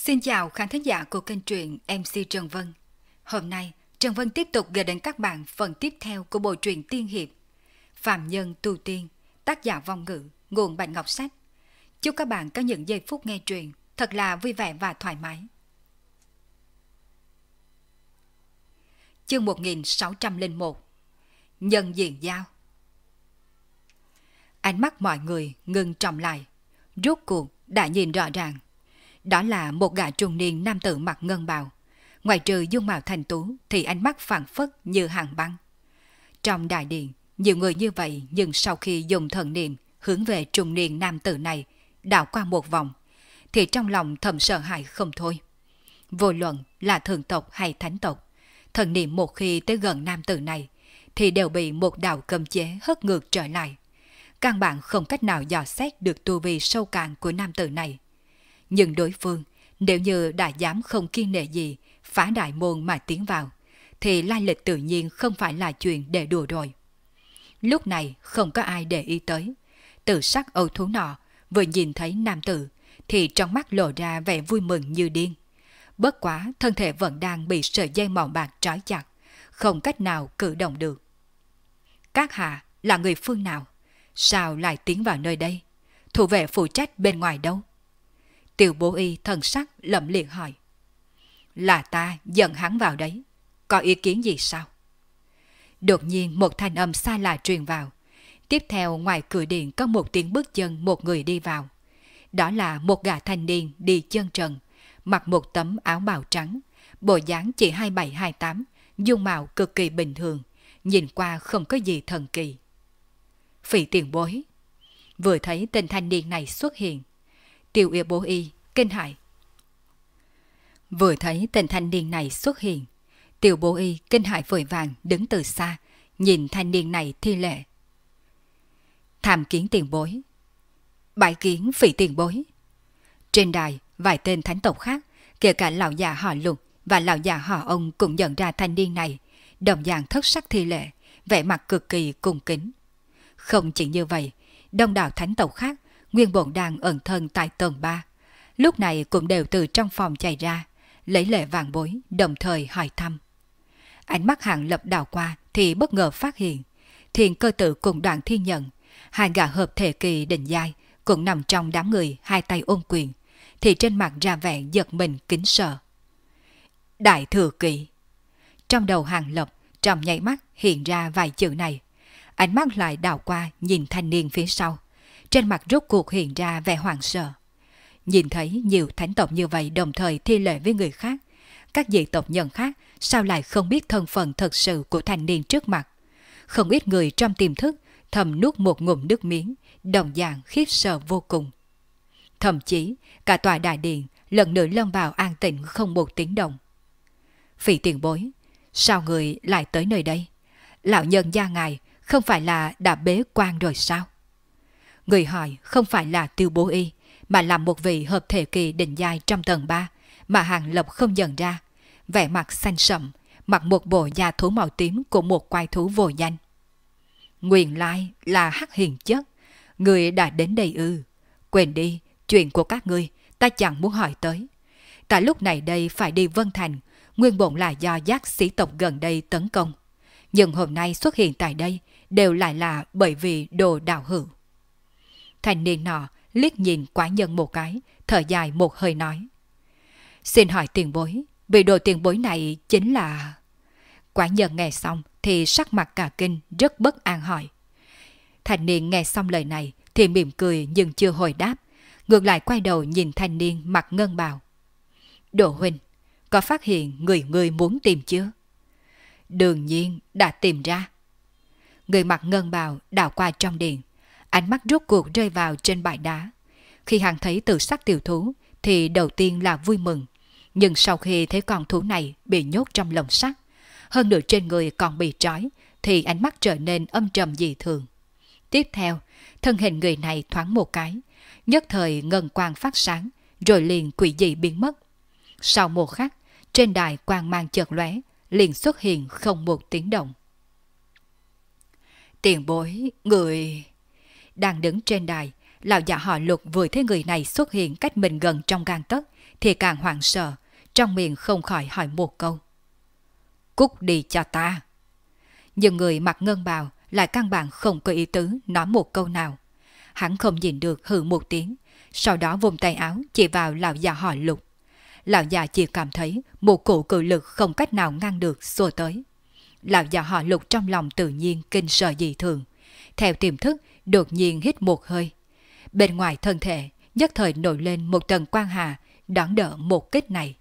Xin chào khán thính giả của kênh truyện MC Trần Vân. Hôm nay, Trần Vân tiếp tục gửi đến các bạn phần tiếp theo của bộ truyện tiên hiệp Phạm Nhân Tu Tiên, tác giả Vong Ngữ, nguồn Bạch Ngọc Sách. Chúc các bạn có những giây phút nghe truyện thật là vui vẻ và thoải mái. Chương 1601. Nhân diện giao. Ánh mắt mọi người ngưng trọng lại, rốt cuộc đã nhìn rõ ràng. Đó là một gã trung niên nam tử mặc ngân bào. Ngoài trừ dung mạo thành tú thì ánh mắt phảng phất như hàng băng. Trong đại điện, nhiều người như vậy, nhưng sau khi dùng thần niệm hướng về trung niên nam tử này đảo qua một vòng, thì trong lòng thầm sợ hãi không thôi. Vô luận là thường tộc hay thánh tộc, thần niệm một khi tới gần nam tử này thì đều bị một đạo cấm chế hất ngược trở lại. Căn bản không cách nào dò xét được tu vi sâu cạn của nam tử này. Nhưng đối phương, nếu như đã dám không kiêng nể gì phá đại môn mà tiến vào, thì lai lịch tự nhiên không phải là chuyện để đùa rồi. Lúc này không có ai để ý tới. Tự sắc âu thú nọ vừa nhìn thấy nam tử thì trong mắt lộ ra vẻ vui mừng như điên. Bất quá thân thể vẫn đang bị sợi dây màu bạc trói chặt, không cách nào cử động được. Các hạ là người phương nào? Sao lại tiến vào nơi đây? Thủ vệ phụ trách bên ngoài đâu? Tiểu Bố Y thần sắc lẩm liệt hỏi. Là ta dẫn hắn vào đấy. Có ý kiến gì sao? Đột nhiên một thanh âm xa lạ truyền vào. Tiếp theo ngoài cửa điện có một tiếng bước chân một người đi vào. Đó là một gã thanh niên đi chân trần, mặc một tấm áo bào trắng, bộ dáng chỉ 27-28, dung mạo cực kỳ bình thường, nhìn qua không có gì thần kỳ. Phỉ Tiền Bối. Vừa thấy tên thanh niên này xuất hiện, Tiểu Yêu Bố Y kinh hãi. Vừa thấy tên thanh niên này xuất hiện, Tiểu Bố Y kinh hãi vội vàng đứng từ xa, nhìn thanh niên này thi lễ. Tham kiến tiền bối. Bái kiến Phỉ Tiền Bối. Trên đài, vài tên thánh tộc khác, kể cả lão già họ Lục và lão già họ Ông cũng nhận ra thanh niên này, đồng dạng thất sắc thi lễ, vẻ mặt cực kỳ cung kính. Không chỉ như vậy, đông đảo thánh tộc khác nguyên bổn đang ẩn thân tại tầng 3, lúc này cũng đều từ trong phòng chạy ra, lấy lễ vàng bối, đồng thời hỏi thăm. Ánh mắt Hàng Lập đảo qua thì bất ngờ phát hiện, Thiên Cơ Tử cùng Đoạn Thiên Nhận, hai gã hợp thể kỳ đỉnh giai cũng nằm trong đám người hai tay ôm quyền, thì trên mặt ra vẻ giật mình kính sợ. Đại thừa kỳ. Trong đầu Hàng Lập trong nháy mắt hiện ra vài chữ này, ánh mắt lại đảo qua nhìn thanh niên phía sau, trên mặt rốt cuộc hiện ra vẻ hoảng sợ. Nhìn thấy nhiều thánh tộc như vậy đồng thời thi lễ với người khác, các dị tộc nhân khác sao lại không biết thân phận thật sự của thanh niên trước mặt. Không ít người trong tiềm thức thầm nuốt một ngụm nước miếng, đồng dạng khiếp sợ vô cùng. Thậm chí cả tòa đại điện lần nữa lâm vào an tĩnh không một tiếng động. Phỉ Tiền Bối, sao người lại tới nơi đây? Lão nhân gia ngài không phải là đã bế quan rồi sao? Người hỏi không phải là Tiêu Bố Y, mà là một vị hợp thể kỳ đỉnh giai trong tầng 3 mà Hàng Lập không nhận ra, vẻ mặt xanh sậm, mặc một bộ da thú màu tím của một quái thú vô danh. Nguyên lai là Hắc Hiền Chất, người đã đến đây ư? Quên đi, chuyện của các ngươi ta chẳng muốn hỏi tới. Ta lúc này đây phải đi Vân Thành, nguyên bổn là do giác sĩ tộc gần đây tấn công, nhưng hôm nay xuất hiện tại đây đều lại là bởi vì đồ đạo hữu. Thanh niên nọ liếc nhìn quái nhân một cái, thở dài một hơi nói. Xin hỏi tiền bối, vị đồ tiền bối này chính là... Quái nhân nghe xong thì sắc mặt cả kinh, rất bất an hỏi. Thanh niên nghe xong lời này thì mỉm cười nhưng chưa hồi đáp, ngược lại quay đầu nhìn thanh niên mặc ngân bào. Đồ huynh, có phát hiện người muốn tìm chưa? Đương nhiên đã tìm ra. Người mặc ngân bào đảo qua trong điện, ánh mắt rốt cuộc rơi vào trên bãi đá. Khi hắn thấy tự sắc tiểu thú thì đầu tiên là vui mừng, nhưng sau khi thấy con thú này bị nhốt trong lồng sắt, hơn nữa trên người còn bị trói, thì ánh mắt trở nên âm trầm dị thường. Tiếp theo, thân hình người này thoáng một cái, nhất thời ngân quang phát sáng, rồi liền quỷ dị biến mất. Sau một khắc, trên đài quang mang chợt lóe, liền xuất hiện không một tiếng động. Tiền bối, người... Đang đứng trên đài, lão già họ Lục vừa thấy người này xuất hiện cách mình gần trong gang tấc, thì càng hoảng sợ, trong miệng không khỏi hỏi một câu. Cút đi cho ta. Nhưng người mặc ngân bào lại căn bản không có ý tứ nói một câu nào. Hắn không nhìn được hừ một tiếng, sau đó vùng tay áo chỉ vào lão già họ Lục. Lão già chỉ cảm thấy một cổ cự lực không cách nào ngăn được xô tới. Lão già họ Lục trong lòng tự nhiên kinh sợ dị thường. Theo tiềm thức đột nhiên hít một hơi. Bên ngoài thân thể nhất thời nổi lên một tầng quang hà đón đỡ một kích này.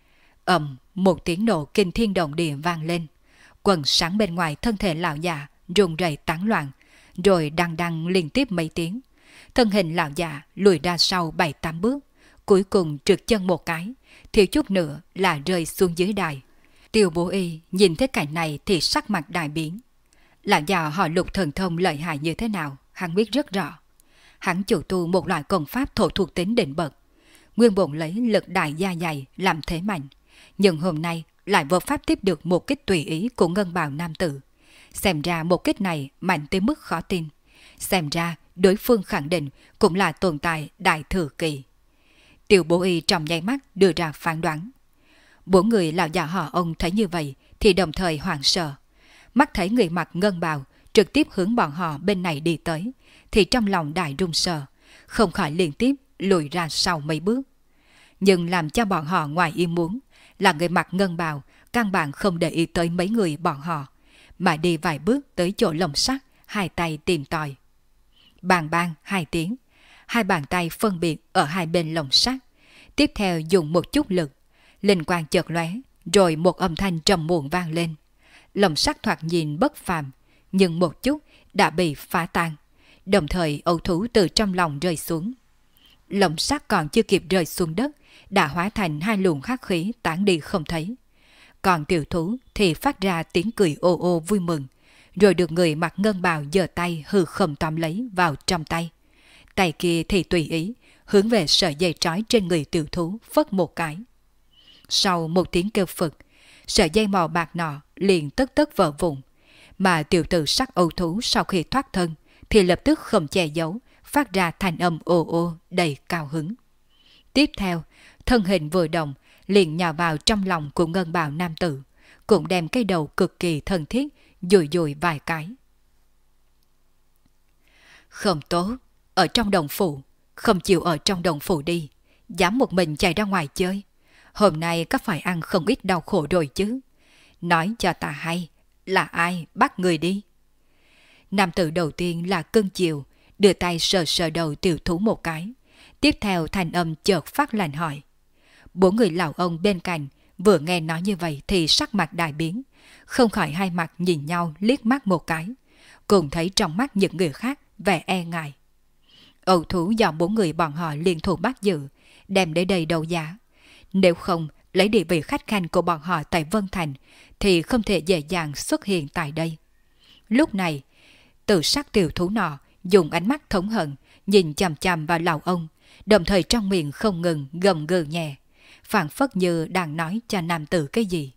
Một tiếng nổ kinh thiên động địa vang lên. Quần sáng bên ngoài thân thể lão già rung rẩy tán loạn, rồi đằng đằng liên tiếp mấy tiếng. Thân hình lão già lùi ra sau 7-8 bước, cuối cùng trượt chân một cái, thiếu chút nữa là rơi xuống dưới đài. Tiêu Bố Y nhìn thấy cảnh này thì sắc mặt đại biến. Lão già họ Lục thần thông lợi hại như thế nào, hắn biết rất rõ. Hắn chủ tu một loại công pháp thổ thuộc tính đỉnh bậc, nguyên bổn lấy lực đại gia dày làm thế mạnh, nhưng hôm nay lại vô pháp tiếp được một kích tùy ý của ngân bào nam tử. Xem ra một kích này mạnh tới mức khó tin. Xem ra đối phương khẳng định cũng là tồn tại đại thừa kỳ. Tiêu Bố Y trong nháy mắt đưa ra phán đoán. Bốn người lão già họ ông thấy như vậy thì đồng thời hoảng sợ. Mắt thấy người mặc ngân bào trực tiếp hướng bọn họ bên này đi tới, thì trong lòng đại run sợ, không khỏi liên tiếp lùi ra sau mấy bước. Nhưng làm cho bọn họ ngoài ý muốn là người mặc ngân bào căn bản không để ý tới mấy người bọn họ, mà đi vài bước tới chỗ lồng sắt, hai tay tìm tòi. Bang bang hai tiếng, hai bàn tay phân biệt ở hai bên lồng sắt, tiếp theo dùng một chút lực, linh quang chợt lóe, rồi một âm thanh trầm muộn vang lên. Lồng sắt thoạt nhìn bất phàm, nhưng một chút đã bị phá tan, đồng thời âu thú từ trong lòng rơi xuống. Lồng sắt còn chưa kịp rơi xuống đất đã hóa thành hai luồng hắc khí tán đi không thấy. Còn tiểu thú thì phát ra tiếng cười ô ô vui mừng, rồi được người mặc ngân bào giơ tay hư không tóm lấy vào trong tay. Tay kia thì tùy ý hướng về sợi dây trói trên người tiểu thú phất một cái. Sau một tiếng kêu phực, sợi dây màu bạc nọ liền tất tất vỡ vụn, mà tiểu tử sắc âu thú sau khi thoát thân thì lập tức không che giấu, phát ra thanh âm ồ ồ đầy cao hứng. Tiếp theo, thân hình vừa động liền nhào vào trong lòng của ngân bào nam tử, cũng đem cái đầu cực kỳ thân thiết dùi dùi vài cái. Không tốt, ở trong đồng phủ, không chịu ở trong đồng phủ đi, dám một mình chạy ra ngoài chơi. Hôm nay có phải ăn không ít đau khổ rồi chứ? Nói cho ta hay, là ai bắt người đi? Nam tử đầu tiên là Cưng Chiều, đưa tay sờ sờ đầu tiểu thú một cái. Tiếp theo thanh âm chợt phát lạnh hỏi. Bốn người lão ông bên cạnh vừa nghe nói như vậy thì sắc mặt đại biến, không khỏi hai mặt nhìn nhau liếc mắt một cái, cùng thấy trong mắt những người khác vẻ e ngại. Âu thú do bốn người bọn họ liên thủ bắt giữ, đem đến đây đấu giá. Nếu không lấy địa vị khách khanh của bọn họ tại Vân Thành thì không thể dễ dàng xuất hiện tại đây. Lúc này, tự sắc tiểu thú nọ dùng ánh mắt thống hận nhìn chằm chằm vào lão ông, đồng thời trong miệng không ngừng gầm gừ nhẹ, phảng phất như đang nói cho nam tử cái gì.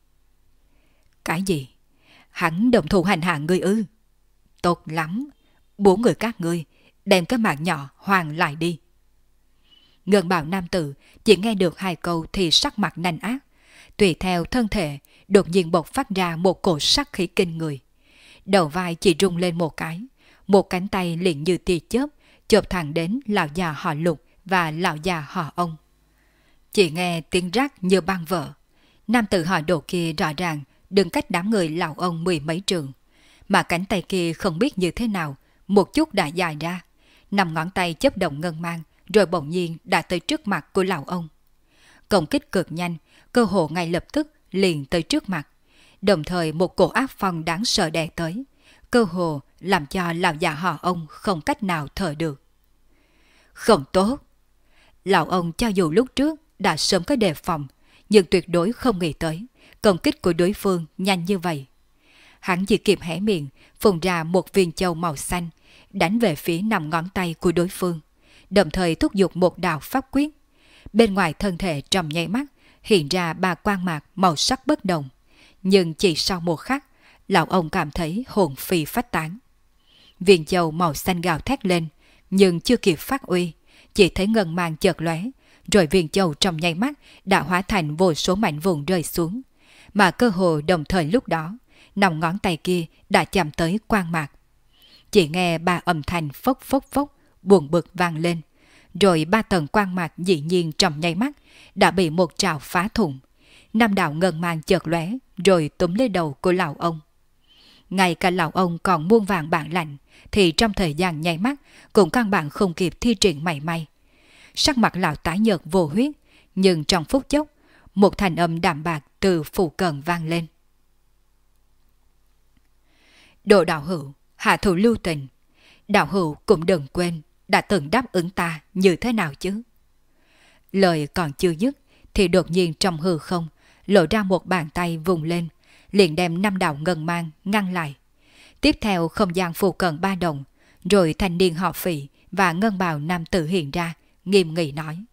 Cái gì? Hắn đồng thủ hành hạ ngươi ư? Tốt lắm, bốn người các ngươi đem cái mạng nhỏ hoàn lại đi. Ngân bào nam tử chỉ nghe được hai câu thì sắc mặt nanh ác, tùy theo thân thể đột nhiên bộc phát ra một cổ sắc khí kinh người. Đầu vai chỉ rung lên một cái, một cánh tay liền như tia chớp chộp thẳng đến lão già họ Lục và lão già họ ông. Chỉ nghe tiếng rắc như băng vỡ. Nam tử họ Đồ kia rõ ràng đứng cách đám người lão ông 10 mấy trường, mà cánh tay kia không biết như thế nào một chút đã dài ra, 5 ngón tay chớp động ngân mang, rồi bỗng nhiên đã tới trước mặt của lão ông. Công kích cực nhanh, cơ hồ ngay lập tức liền tới trước mặt, đồng thời một cổ áp phong đáng sợ đè tới, cơ hồ làm cho lão già họ ông không cách nào thở được. Không tốt! Lão ông cho dù lúc trước đã sớm có đề phòng, nhưng tuyệt đối không nghĩ tới công kích của đối phương nhanh như vậy. Hắn chỉ kịp hé miệng, phun ra một viên châu màu xanh, đánh về phía 5 ngón tay của đối phương, đồng thời thúc giục một đạo pháp quyết. Bên ngoài thân thể trong nháy mắt hiện ra 3 quang mạc màu sắc bất đồng, nhưng chỉ sau một khắc, lão ông cảm thấy hồn phi phách tán. Viên châu màu xanh gào thét lên, nhưng chưa kịp phát uy, chỉ thấy ngân mang chợt lóe, rồi viên châu trong nháy mắt đã hóa thành vô số mảnh vụn rơi xuống, mà cơ hồ đồng thời lúc đó, 5 ngón tay kia đã chạm tới quan mạc. Chỉ nghe 3 âm thanh phốc phốc phốc buồn bực vang lên, rồi 3 tầng quan mạc dĩ nhiên trong nháy mắt đã bị một trào phá thủng. 5 đạo ngân mang chợt lóe rồi túm lấy đầu của lão ông. Ngay cả lão ông còn muôn vàng bản lạnh thì trong thời gian nháy mắt cũng căn bản không kịp thi triển mảy may. Sắc mặt lão tái nhợt vô huyết, nhưng trong phút chốc, một thanh âm đạm bạc từ phụ cận vang lên. Đồ đạo hữu, hạ thủ lưu tình. Đạo hữu cũng đừng quên đã từng đáp ứng ta như thế nào chứ. Lời còn chưa dứt thì đột nhiên trong hư không lộ ra một bàn tay vùng lên, liền đem 5 đạo ngân mang ngăn lại. Tiếp theo không gian phụ cận 3 động, rồi thanh niên họ Phỉ và ngân bào nam tử hiện ra, nghiêm nghị nói.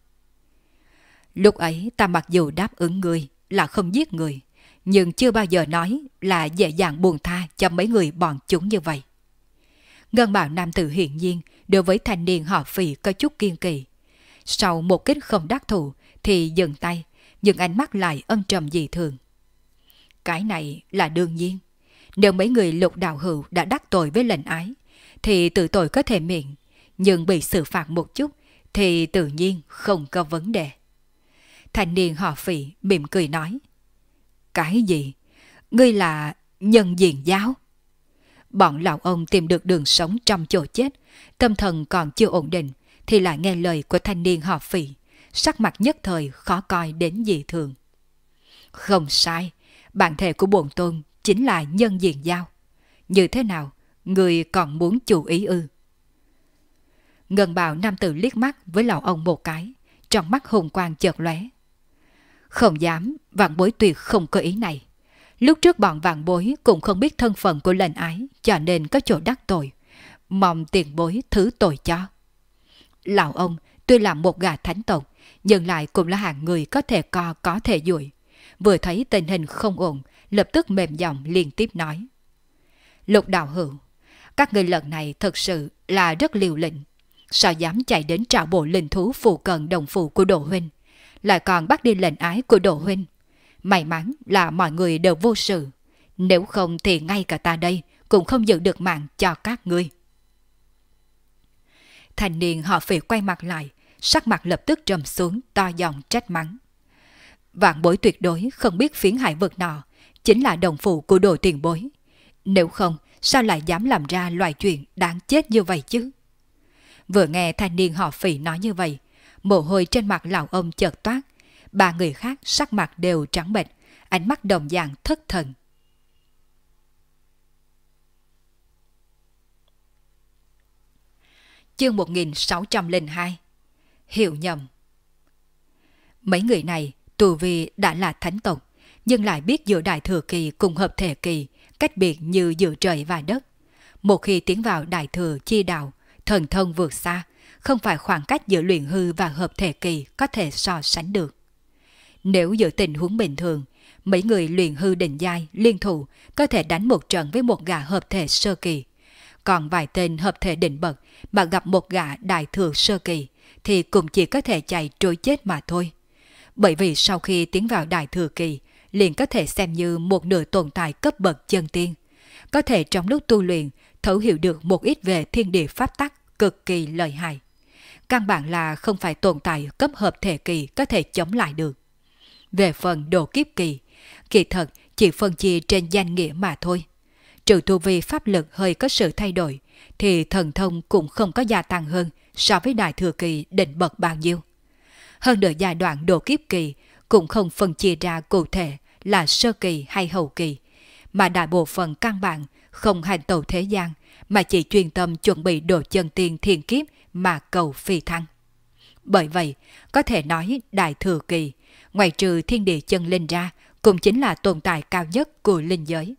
Lúc ấy ta mặc dù đáp ứng người là không giết người, nhưng chưa bao giờ nói là dễ dàng buông tha cho mấy người bọn chúng như vậy. Ngân bào nam tử hiển nhiên đối với thanh niên họ Phỉ có chút kiên kỳ. Sau một kích không đắc thủ thì dừng tay, nhưng ánh mắt lại âm trầm dị thường. Cái này là đương nhiên. Nếu mấy người Lục đạo hữu đã đắc tội với lệnh ái, thì tự tội có thể miễn, nhưng bị xử phạt một chút thì tự nhiên không có vấn đề. Thanh niên họ Phỉ mỉm cười nói. Cái gì? Ngươi là nhân diện giáo? Bọn lão ông tìm được đường sống trong chỗ chết, tâm thần còn chưa ổn định, thì lại nghe lời của thanh niên họ Phỉ, sắc mặt nhất thời khó coi đến dị thường. Không sai, bản thể của bổn tôn chính là nhân diện giao. Như thế nào, người còn muốn chú ý ư? Ngân bào nam tử liếc mắt với lão ông một cái, trong mắt hùng quang chợt lóe. Không dám, vạn bối tuyệt không có ý này. Lúc trước bọn vạn bối cũng không biết thân phận của lệnh ái, cho nên có chỗ đắc tội. Mong tiền bối thứ tội cho. Lão ông tuy là một gã thánh tộc, nhưng lại cũng là hạng người có thể co có thể duỗi. Vừa thấy tình hình không ổn, lập tức mềm giọng liên tiếp nói. Lục đạo hữu, các người lần này thật sự là rất liều lĩnh. Sao dám chạy đến trảo bộ linh thú phụ cận đồng phụ của Đồ huynh, lại còn bắt đi lệnh ái của Đồ huynh. May mắn là mọi người đều vô sự, nếu không thì ngay cả ta đây cũng không giữ được mạng cho các ngươi. Thanh niên họ Phỉ quay mặt lại, sắc mặt lập tức trầm xuống, to giọng trách mắng. Vạn bối tuyệt đối không biết phiến hải vực nọ chính là đồng phụ của Đồ tiền bối. Nếu không, sao lại dám làm ra loại chuyện đáng chết như vậy chứ? Vừa nghe thanh niên họ Phỉ nói như vậy, mồ hôi trên mặt lão ông chợt toát. 3 người khác sắc mặt đều trắng bệch, ánh mắt đồng dạng thất thần. Chương 1602. Hiểu nhầm. Mấy người này tu vi đã là thánh tộc, nhưng lại biết giữa đại thừa kỳ cùng hợp thể kỳ cách biệt như giữa trời và đất. Một khi tiến vào đại thừa chi đạo, thần thông vượt xa, không phải khoảng cách giữa luyện hư và hợp thể kỳ có thể so sánh được. Nếu giữa tình huống bình thường, mấy người luyện hư đỉnh giai liên thủ có thể đánh một trận với một gã hợp thể sơ kỳ. Còn vài tên hợp thể đỉnh bậc mà gặp một gã đại thừa sơ kỳ thì cũng chỉ có thể chạy trối chết mà thôi. Bởi vì sau khi tiến vào đại thừa kỳ, liền có thể xem như một nửa tồn tại cấp bậc chân tiên. Có thể trong lúc tu luyện thấu hiểu được một ít về thiên địa pháp tắc cực kỳ lợi hại. Căn bản là không phải tồn tại cấp hợp thể kỳ có thể chống lại được. Về phần độ kiếp kỳ, kỳ thật chỉ phân chia trên danh nghĩa mà thôi. Trừ tu vi pháp lực hơi có sự thay đổi, thì thần thông cũng không có gia tăng hơn so với đại thừa kỳ đỉnh bậc bao nhiêu. Hơn nữa giai đoạn độ kiếp kỳ cũng không phân chia ra cụ thể là sơ kỳ hay hậu kỳ, mà đại bộ phận căn bản không hành tẩu thế gian, mà chỉ chuyên tâm chuẩn bị độ chân tiên thiên kiếp mà cầu phi thăng. Bởi vậy, có thể nói đại thừa kỳ, ngoài trừ thiên địa chân linh ra, cũng chính là tồn tại cao nhất của linh giới.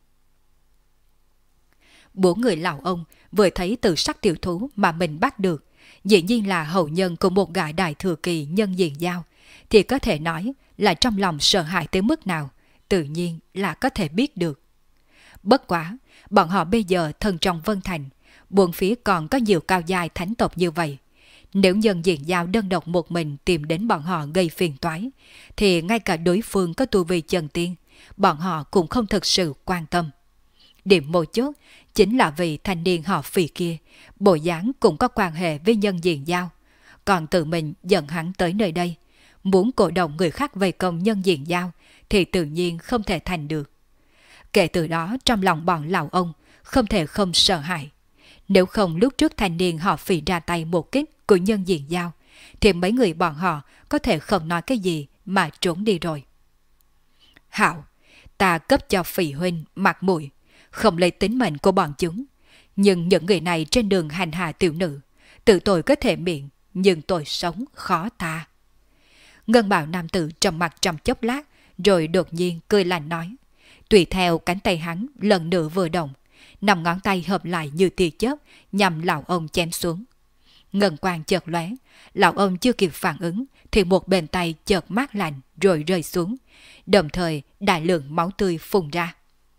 4 người lão ông vừa thấy từ sắc tiểu thú mà mình bắt được, dĩ nhiên là hậu nhân của một gã đại thừa kỳ nhân diện giao, thì có thể nói là trong lòng sợ hãi tới mức nào, tự nhiên là có thể biết được. Bất quá, bọn họ bây giờ thân trong Vân Thành, buồn phía còn có nhiều cao giai thánh tộc như vậy. Nếu nhân diện giao đơn độc một mình tìm đến bọn họ gây phiền toái, thì ngay cả đối phương có tu vi chân tiên, bọn họ cũng không thực sự quan tâm. Điểm mấu chốt chính là vì thanh niên họ Phì kia, bộ dáng cũng có quan hệ với nhân diện giao, còn tự mình dẫn hắn tới nơi đây, muốn cổ động người khác vây công nhân diện giao thì tự nhiên không thể thành được. Kể từ đó trong lòng bọn lão ông không thể không sợ hãi. Nếu không lúc trước thanh niên họ Phì ra tay một kích của nhân diện giao, thì mấy người bọn họ có thể không nói cái gì mà trốn đi rồi. Hảo, ta cấp cho Phì huynh mặt mũi, không lấy tính mệnh của bọn chúng. Nhưng những người này trên đường hành hạ tiểu nữ, tự tội có thể miệng, nhưng tội sống khó tha. Ngân bào nam tử trầm mặt trong chốc lát, rồi đột nhiên cười lạnh nói. Tùy theo cánh tay hắn lần nữa vừa động, 5 ngón tay hợp lại như tia chớp nhằm lão ông chém xuống. Ngân quang chợt lóe, lão ông chưa kịp phản ứng thì một bên tay chợt mát lạnh rồi rơi xuống, đồng thời đại lượng máu tươi phun ra.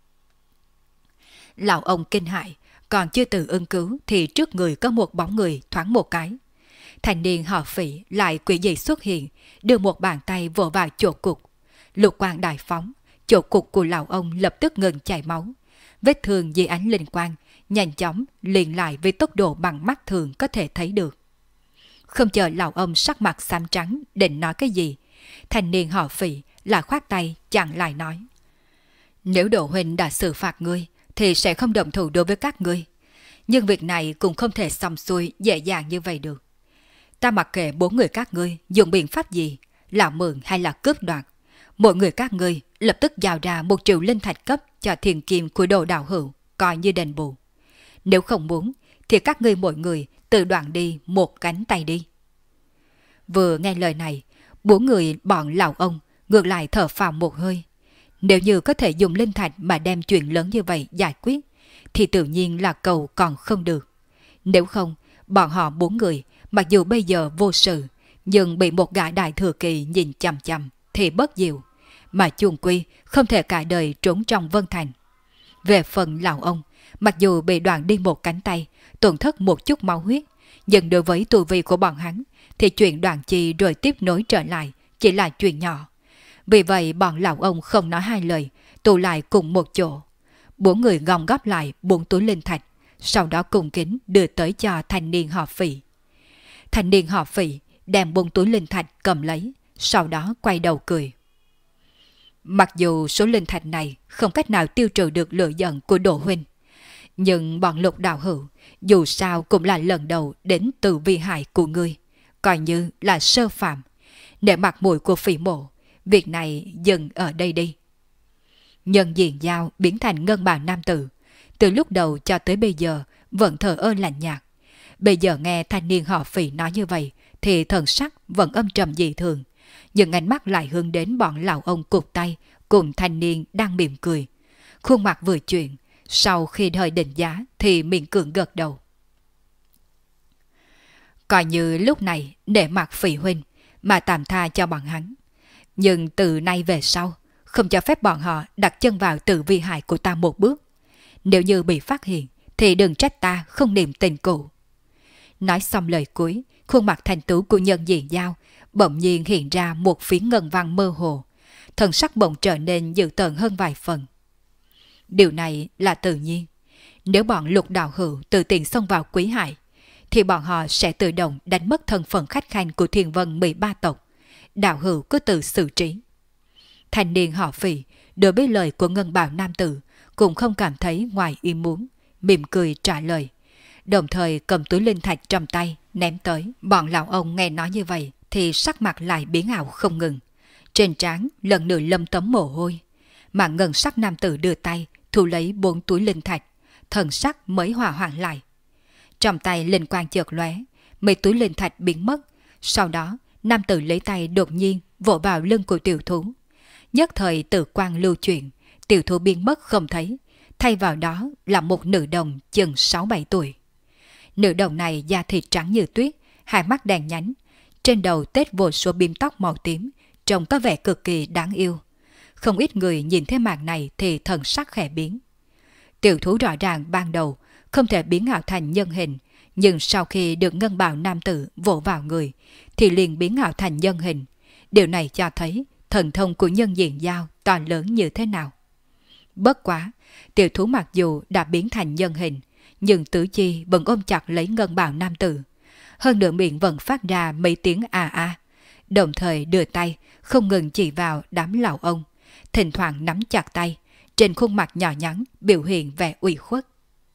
Lão ông kinh hãi, còn chưa tự ứng cứu thì trước người có một bóng người thoáng một cái. Thanh niên họ Phỉ lại quỷ dị xuất hiện, đưa một bàn tay vỗ vào chỗ cục. Lục quang đại phóng, chỗ cục của lão ông lập tức ngừng chảy máu. Vết thương dưới ánh linh quang nhanh chóng liền lại với tốc độ bằng mắt thường có thể thấy được. Không chờ lão ông sắc mặt xám trắng định nói cái gì, thanh niên họ Phỉ là khoát tay chặn lại nói. Nếu Đỗ huynh đã xử phạt ngươi thì sẽ không động thủ đối với các ngươi. Nhưng việc này cũng không thể xong xuôi dễ dàng như vậy được. Ta mặc kệ 4 người các ngươi dùng biện pháp gì, là mượn hay là cướp đoạt, mỗi người các ngươi lập tức giao ra 1 triệu linh thạch cấp cho thiền kim của Đồ đạo hữu, coi như đền bù. Nếu không muốn, thì các ngươi mỗi người tự đoạn đi 1 cánh tay đi. Vừa nghe lời này, 4 người bọn lão ông ngược lại thở phào một hơi. Nếu như có thể dùng linh thạch mà đem chuyện lớn như vậy giải quyết, thì tự nhiên là cầu còn không được. Nếu không, bọn họ 4 người, mặc dù bây giờ vô sự, nhưng bị một gã đại thừa kỳ nhìn chằm chằm thì bất diệu, mà chung quy không thể cả đời trốn trong Vân Thành. Về phần lão ông, mặc dù bị đoạn đi 1 cánh tay, tổn thất một chút máu huyết, nhưng đối với tu vi của bọn hắn, thì chuyện đoạn chi rồi tiếp nối trở lại chỉ là chuyện nhỏ. Vì vậy bọn lão ông không nói 2 lời, tụ lại cùng một chỗ. 4 người gom góp lại 4 túi linh thạch, sau đó cùng kính đưa tới cho thanh niên họ Phỉ. Thanh niên họ Phỉ đem 4 túi linh thạch cầm lấy, sau đó quay đầu cười. Mặc dù số linh thạch này không cách nào tiêu trừ được lửa giận của Đỗ huynh, nhưng bọn Lục đạo hữu dù sao cũng là lần đầu đến từ vi hại của ngươi, coi như là sơ phạm. Để mặt mũi của Phỉ mộ, việc này dừng ở đây đi. Nhân diện giao biến thành ngân bào nam tử, từ lúc đầu cho tới bây giờ vẫn thờ ơ lạnh nhạt. Bây giờ nghe thanh niên họ Phỉ nói như vậy thì thần sắc vẫn âm trầm dị thường, nhưng ánh mắt lại hướng đến bọn lão ông cụt tay cùng thanh niên đang mỉm cười. Khuôn mặt vừa chuyển, sau khi hơi định giá thì miệng cưỡng gật đầu. Coi như lúc này để mặc Phỉ huynh mà tạm tha cho bọn hắn, nhưng từ nay về sau không cho phép bọn họ đặt chân vào tử vi hại của ta một bước. Nếu như bị phát hiện thì đừng trách ta không niệm tình cũ. Nói xong lời cuối, khuôn mặt thanh tú của nhân diện giao bỗng nhiên hiện ra một phiến ngân văn mơ hồ, thần sắc bỗng trở nên dữ tợn hơn vài phần. Điều này là tự nhiên. Nếu bọn Lục đạo hữu tự tiện xông vào Quý Hải, thì bọn họ sẽ tự động đánh mất thân phận khách khanh của Thiên Vân 13 tộc. Đạo hữu cứ tự xử trí. Thanh niên họ Phỉ đối với lời của ngân bào nam tử cũng không cảm thấy ngoài ý muốn, mỉm cười trả lời, đồng thời cầm túi linh thạch trong tay ném tới. Bọn lão ông nghe nói như vậy thì sắc mặt lại biến ảo không ngừng, trên trán lần nữa lấm tấm mồ hôi, mà ngân sắc nam tử đưa tay thu lấy 4 túi linh thạch, thần sắc mới hòa hoãn lại. Trong tay linh quang chợt lóe, mấy túi linh thạch biến mất, sau đó nam tử lấy tay đột nhiên vỗ vào lưng của tiểu thú. Nhất thời tử quang lưu chuyển, tiểu thú biến mất không thấy, thay vào đó là một nữ đồng chừng 6-7 tuổi. Nữ đồng này da thịt trắng như tuyết, hai mắt đèn nhánh, trên đầu tết vô số bím tóc màu tím, trông có vẻ cực kỳ đáng yêu. Không ít người nhìn thấy màn này thì thần sắc khẽ biến. Tiểu thú rõ ràng ban đầu không thể biến ảo thành nhân hình, Nhưng sau khi được ngân bào nam tử vỗ vào người thì liền biến ảo thành nhân hình. Điều này cho thấy thần thông của nhân diện dao to lớn như thế nào. Bất quá, tiểu thú mặc dù đã biến thành nhân hình, nhưng tứ chi vẫn ôm chặt lấy ngân bào nam tử. Hơn nữa miệng vẫn phát ra mấy tiếng a a, đồng thời đưa tay không ngừng chỉ vào đám lão ông, thỉnh thoảng nắm chặt tay, trên khuôn mặt nhỏ nhắn biểu hiện vẻ ủy khuất.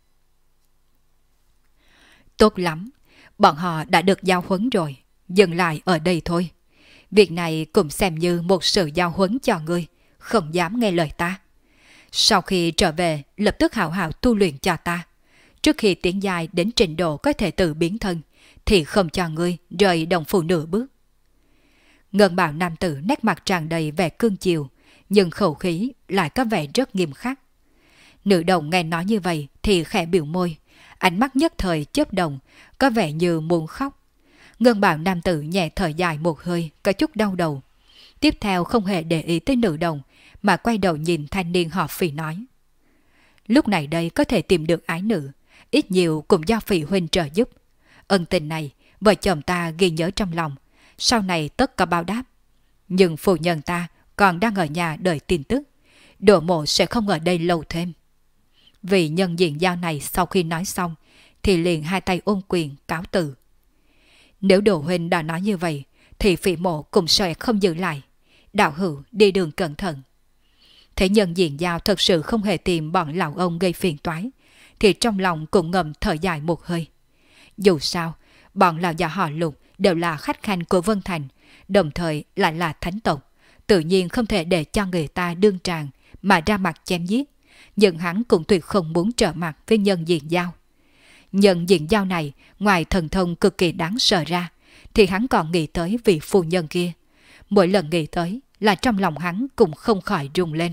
Tốt lắm, bọn họ đã được giao huấn rồi, dừng lại ở đây thôi. Việc này cũng xem như một sự giao huấn cho ngươi, không dám nghe lời ta. Sau khi trở về, lập tức hảo hảo tu luyện cho ta. Trước khi tiến dài đến trình độ có thể tự biến thân, thì không cho ngươi rời đồng phủ nửa bước. Ngân bào nam tử nét mặt tràn đầy vẻ cương chiều, nhưng khẩu khí lại có vẻ rất nghiêm khắc. Nữ đồng nghe nói như vậy thì khẽ biểu môi, ánh mắt nhất thời chớp động, có vẻ như muốn khóc. Ngân bào nam tử nhẹ thở dài một hơi, có chút đau đầu. Tiếp theo không hề để ý tới nữ đồng, mà quay đầu nhìn thanh niên họ Phỉ nói. Lúc này đây có thể tìm được ái nữ, ít nhiều cũng do Phỉ huynh trợ giúp. Ân tình này, vợ chồng ta ghi nhớ trong lòng, sau này tất có báo đáp. Nhưng phu nhân ta còn đang ở nhà đợi tin tức, Đỗ mộ sẽ không ở đây lâu thêm. Vì nhân diện dao này sau khi nói xong, thì liền hai tay ôm quyền cáo từ. Nếu Đỗ huynh đã nói như vậy, thì Phỉ mộ cũng sẽ không giữ lại. Đạo hữu đi đường cẩn thận. Thế nhân diện dao thật sự không hề tìm bọn lão ông gây phiền toái, thì trong lòng cũng ngầm thở dài một hơi. Dù sao, bọn lão già họ Lục đều là khách khanh của Vân Thành, đồng thời lại là thánh tộc, tự nhiên không thể để cho người ta đương tràng mà ra mặt chém giết. Nhưng hắn cũng tuyệt không muốn trở mặt với nhân diện dao. Nhân diện dao này, ngoài thần thông cực kỳ đáng sợ ra, thì hắn còn nghĩ tới vị phu nhân kia. Mỗi lần nghĩ tới là trong lòng hắn cũng không khỏi rung lên.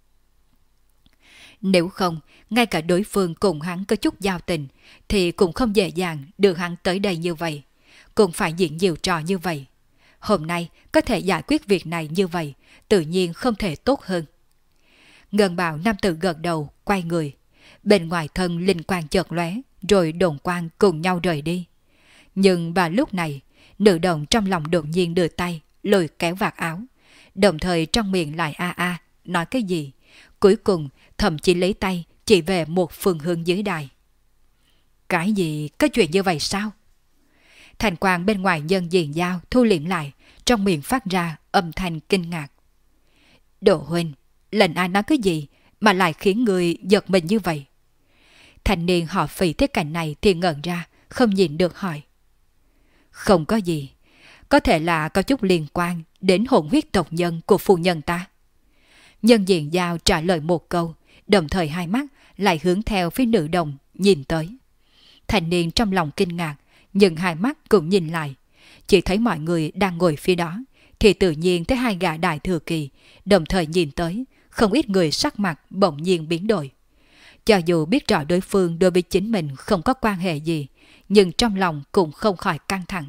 Nếu không, ngay cả đối phương cùng hắn có chút giao tình, thì cũng không dễ dàng đưa hắn tới đây như vậy. Cũng phải diễn nhiều trò như vậy. Hôm nay có thể giải quyết việc này như vậy, tự nhiên không thể tốt hơn. Ngân bào nam tử gật đầu, quay người. Bên ngoài thân linh quang chợt lóe, rồi đồn quang cùng nhau rời đi. Nhưng vào lúc này, nữ đồng trong lòng đột nhiên đưa tay, lôi kéo vạt áo. Đồng thời trong miệng lại a a, nói cái gì. Cuối cùng, thậm chí lấy tay chỉ về một phương hướng dưới đài. Cái gì? Có chuyện như vậy sao? Thành quang bên ngoài nhân diện dao thu liễm lại, trong miệng phát ra âm thanh kinh ngạc. Đỗ huynh, lần ai nói cái gì mà lại khiến người giật mình như vậy? Thanh niên họ Phỉ thấy cảnh này thì ngẩn ra, không nhìn được hỏi. Không có gì, có thể là có chút liên quan đến hồn huyết tộc nhân của phu nhân ta. Nhân diện dao trả lời một câu, đồng thời hai mắt lại hướng theo phía nữ đồng nhìn tới. Thanh niên trong lòng kinh ngạc, nhưng hai mắt cũng nhìn lại. Chỉ thấy mọi người đang ngồi phía đó, thì tự nhiên thấy hai gã đại thừa kỳ, đồng thời nhìn tới, không ít người sắc mặt bỗng nhiên biến đổi. Cho dù biết rõ đối phương đối với chính mình không có quan hệ gì, nhưng trong lòng cũng không khỏi căng thẳng.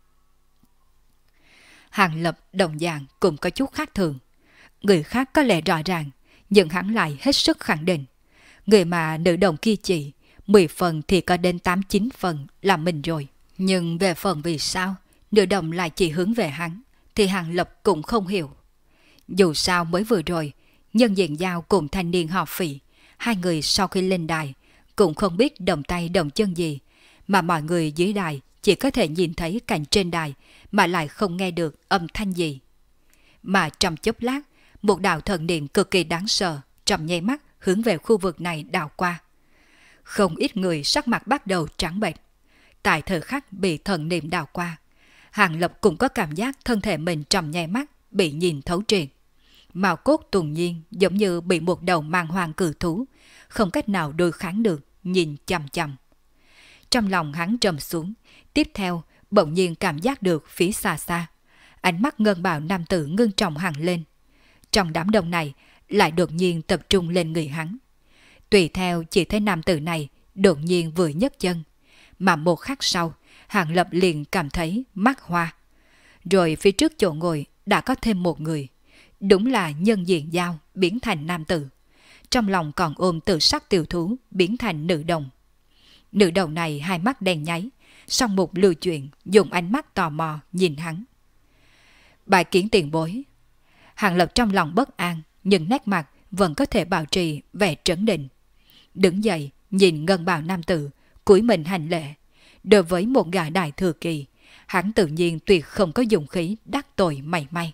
Hàng Lập đồng dạng cũng có chút khác thường. Người khác có lẽ rõ ràng, nhưng hắn lại hết sức khẳng định. Người mà nữ đồng kia chỉ, 10 phần thì có đến 8-9 phần là mình rồi. Nhưng về phần vì sao nữ đồng lại chỉ hướng về hắn, thì Hàng Lập cũng không hiểu. Dù sao mới vừa rồi, nhân diện dao cùng thanh niên họ Phỉ, hai người sau khi lên đài cũng không biết động tay động chân gì, mà mọi người dưới đài chỉ có thể nhìn thấy cảnh trên đài mà lại không nghe được âm thanh gì. Mà trong chốc lát, một đạo thần niệm cực kỳ đáng sợ trong nháy mắt hướng về khu vực này đảo qua. Không ít người sắc mặt bắt đầu trắng bệch. Tại thời khắc bị thần niệm đảo qua, Hàng Lập cũng có cảm giác thân thể mình trong nháy mắt bị nhìn thấu triệt. Mao cốt tùng nhiên giống như bị một đầu mang hoàng cử thú, không cách nào đối kháng được, nhìn chằm chằm. Trong lòng hắn trầm xuống, tiếp theo bỗng nhiên cảm giác được phía xa xa. Ánh mắt ngân bào nam tử ngưng trọng hẳn lên. Trong đám đông này lại đột nhiên tập trung lên người hắn. Tùy theo chỉ thấy nam tử này đột nhiên vừa nhấc chân, mà một khắc sau, Hàng Lập liền cảm thấy mắt hoa. Rồi phía trước chỗ ngồi đã có thêm một người. Đúng là nhân diện dao biến thành nam tử. Trong lòng còn ôm tự sắc tiểu thú biến thành nữ đồng. Nữ đầu này hai mắt đen nháy, song mục lưu chuyển, dùng ánh mắt tò mò nhìn hắn. Bài kiến tiền bối. Hàng Lập trong lòng bất an, nhưng nét mặt vẫn có thể bảo trì vẻ trấn định. Đứng dậy, nhìn ngân bào nam tử, cúi mình hành lễ. Đối với một gã đại thừa kỳ, hắn tự nhiên tuyệt không có dụng khí đắc tội mảy may.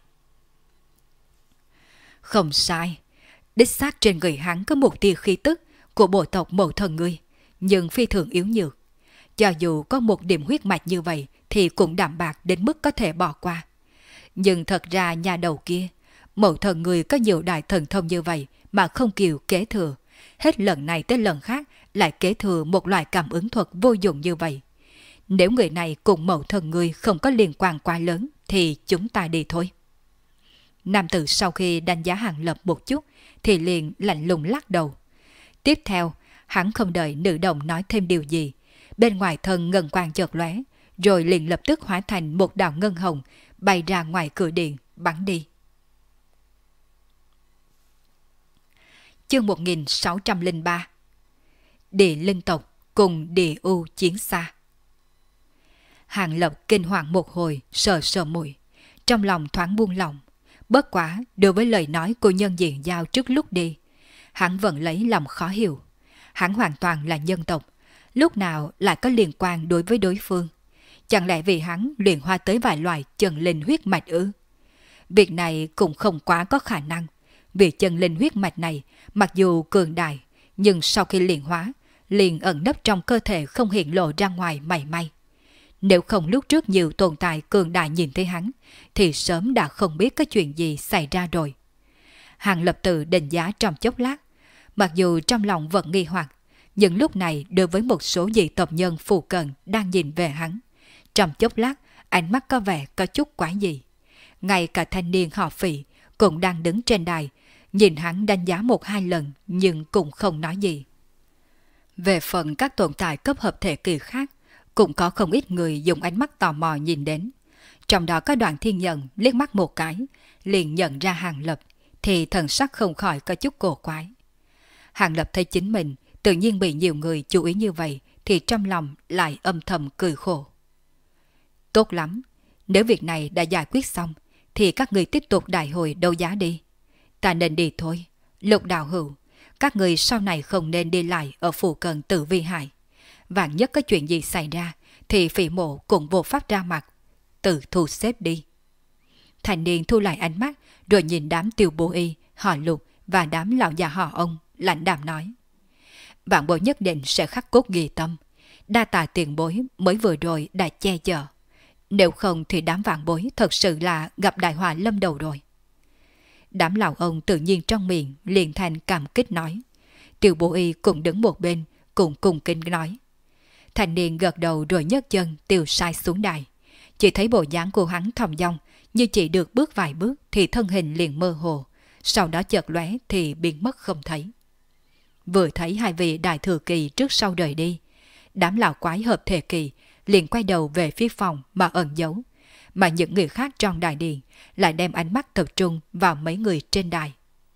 Không sai, đích xác trên người hắn có một tia khí tức của bộ tộc mẫu thần ngươi, nhưng phi thường yếu nhược. Cho dù có một điểm huyết mạch như vậy thì cũng đạm bạc đến mức có thể bỏ qua. Nhưng thật ra nhà đầu kia, mẫu thần người có nhiều đại thần thông như vậy mà không chịu kế thừa. Hết lần này tới lần khác lại kế thừa một loại cảm ứng thuật vô dụng như vậy. Nếu người này cùng mẫu thần người không có liên quan quá lớn thì chúng ta đi thôi. Nam tử sau khi đánh giá Hàng Lập một chút thì liền lạnh lùng lắc đầu. Tiếp theo, hắn không đợi nữ đồng nói thêm điều gì. Bên ngoài thân ngân quang chợt lóe, rồi liền lập tức hóa thành một đạo ngân hồng bay ra ngoài cửa điện, bắn đi. Chương 1603. Địa linh tộc cùng địa u chiến xa. Hàng Lập kinh hoàng một hồi, sờ sờ mũi, trong lòng thoáng buông lòng. Bất quá, đối với lời nói của nhân diện giao trước lúc đi, hắn vẫn lấy lòng khó hiểu. Hắn hoàn toàn là nhân tộc, lúc nào lại có liên quan đối với đối phương? Chẳng lẽ vì hắn luyện hóa tới vài loại chân linh huyết mạch ư? Việc này cũng không quá có khả năng, vì chân linh huyết mạch này mặc dù cường đại, nhưng sau khi luyện hóa, liền ẩn nấp trong cơ thể không hiện lộ ra ngoài mảy may. Nếu không lúc trước nhiều tồn tại cường đại nhìn thấy hắn, thì sớm đã không biết có chuyện gì xảy ra rồi. Hàng Lập tự định giá trong chốc lát, mặc dù trong lòng vẫn nghi hoặc, nhưng lúc này đối với một số dị tộc nhân phụ cận đang nhìn về hắn, trong chốc lát ánh mắt có vẻ có chút quái dị. Ngay cả thanh niên họ Phỉ cũng đang đứng trên đài, nhìn hắn đánh giá một hai lần nhưng cũng không nói gì. Về phần các tồn tại cấp hợp thể kỳ khác, cũng có không ít người dùng ánh mắt tò mò nhìn đến. Trong đó có Đoạn Thiên Nhận liếc mắt một cái, liền nhận ra Hàng Lập, thì thần sắc không khỏi có chút cổ quái. Hàng Lập thấy chính mình tự nhiên bị nhiều người chú ý như vậy, thì trong lòng lại âm thầm cười khổ. Tốt lắm, nếu việc này đã giải quyết xong, thì các người tiếp tục đại hội đấu giá đi. Ta nên đi thôi. Lục đạo hữu, các người sau này không nên đi lại ở phụ cận Tử Vi Hải. Vạn nhất có chuyện gì xảy ra, thì Phỉ Mộ cũng vô pháp ra mặt. Tự thu xếp đi. Thành niên thu lại ánh mắt, rồi nhìn đám Tiêu Bố Y, họ Lục và đám lão già họ ông, lãnh đạm nói. Vạn bối nhất định sẽ khắc cốt ghi tâm. Đa tạ tiền bối mới vừa rồi đã che chở. Nếu không thì đám vạn bối thật sự là gặp đại họa lâm đầu rồi. Đám lão ông tự nhiên trong miệng liền thành cảm kích nói. Tiêu Bố Y cũng đứng một bên, cũng cùng kính nói. Thành niên gật đầu rồi nhấc chân tiêu sai xuống đài. Chỉ thấy bộ dáng của hắn thong dong, như chỉ được bước vài bước thì thân hình liền mơ hồ, sau đó chợt lóe thì biến mất không thấy. Vừa thấy hai vị đại thừa kỳ trước sau rời đi, đám lão quái hợp thể kỳ liền quay đầu về phía phòng mà ẩn giấu, mà những người khác trong đại điện lại đem ánh mắt tập trung vào mấy người trên đài.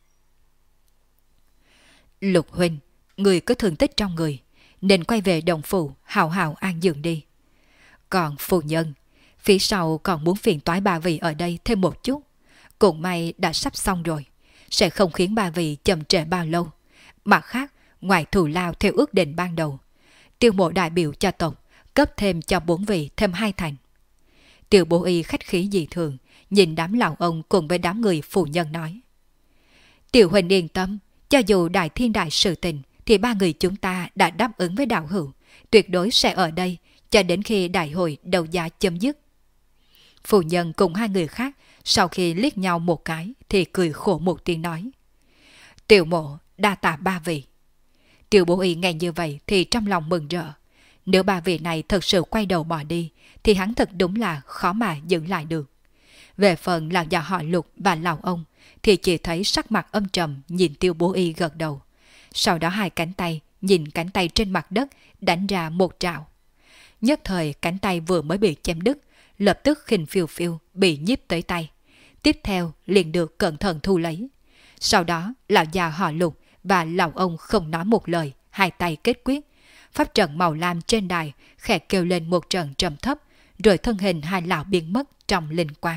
Lục huynh, người có thương tích trong người, nên quay về đồng phủ hào hào an dưỡng đi. Còn phu nhân, phía sau còn muốn phiền toái ba vị ở đây thêm một chút. Cũng may đã sắp xong rồi, sẽ không khiến ba vị chậm trễ bao lâu. Mặt khác, ngoài thù lao theo ước định ban đầu, Tiêu Mộ đại biểu cho tộc cấp thêm cho 4 vị thêm 2 thành. Tiêu Bố Y khách khí dị thường, nhìn đám lão ông cùng với đám người phụ nhân nói. Tiểu huynh yên tâm, cho dù đại thiên đại sự tình, thì ba người chúng ta đã đáp ứng với đạo hữu, tuyệt đối sẽ ở đây cho đến khi đại hội đấu giá chấm dứt. Phụ nhân cùng hai người khác sau khi liếc nhau một cái thì cười khổ một tiếng nói. Tiểu Mộ đa tạ ba vị. Tiêu Bố Y nghe như vậy thì trong lòng mừng rỡ. Nếu ba vị này thật sự quay đầu bỏ đi thì hắn thật đúng là khó mà giữ lại được. Về phần lão già họ Lục và lão ông thì chỉ thấy sắc mặt âm trầm nhìn Tiêu Bố Y gật đầu. Sau đó hai cánh tay nhìn cánh tay trên mặt đất đánh ra một trảo. Nhất thời cánh tay vừa mới bị chém đứt, lập tức khinh phiêu phiêu bị nhiếp tới tay. Tiếp theo liền được cẩn thận thu lấy. Sau đó lão già họ Lục và lão ông không nói một lời, hai tay kết quyết, pháp trận màu lam trên đài khẽ kêu lên một trận trầm thấp, rồi thân hình hai lão biến mất trong linh quang.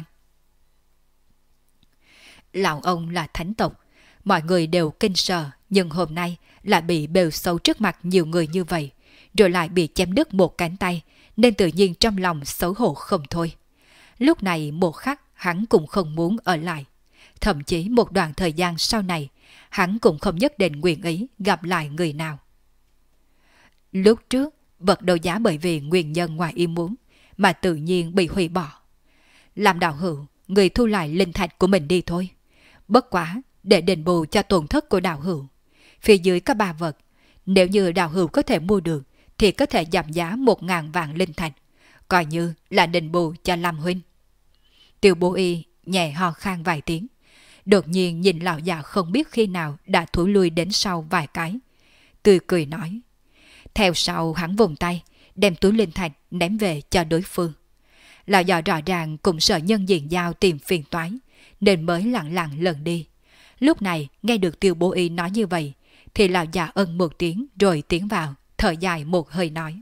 Lão ông là thánh tộc, mọi người đều kinh sợ, nhưng hôm nay lại bị bêu xấu trước mặt nhiều người như vậy, rồi lại bị chém đứt một cánh tay, nên tự nhiên trong lòng xấu hổ không thôi. Lúc này một khắc hắn cũng không muốn ở lại. Thậm chí một đoạn thời gian sau này, hắn cũng không nhất định nguyện ý gặp lại người nào. Lúc trước, vật đấu giá bởi vì nguyên nhân ngoài ý muốn mà tự nhiên bị hủy bỏ. Làm đạo hữu, người thu lại linh thạch của mình đi thôi. Bất quá, để đền bù cho tổn thất của đạo hữu. Phía dưới có 3 vật, nếu như đạo hữu có thể mua được, thì có thể giảm giá 1.000 vạn linh thạch, coi như là đền bù cho Lâm huynh. Tiêu Bố Y nhẹ ho khan vài tiếng, đột nhiên nhìn lão già không biết khi nào đã thối lui đến sau vài cái, tươi cười nói. Theo sau hắn vùng tay, đem túi linh thạch ném về cho đối phương. Lão già rõ ràng cũng sợ nhân diện giao tìm phiền toái, nên mới lặng lặng lần đi. Lúc này nghe được Tiêu Bố Y nói như vậy, thì lão già ân một tiếng rồi tiến vào, thở dài một hơi nói.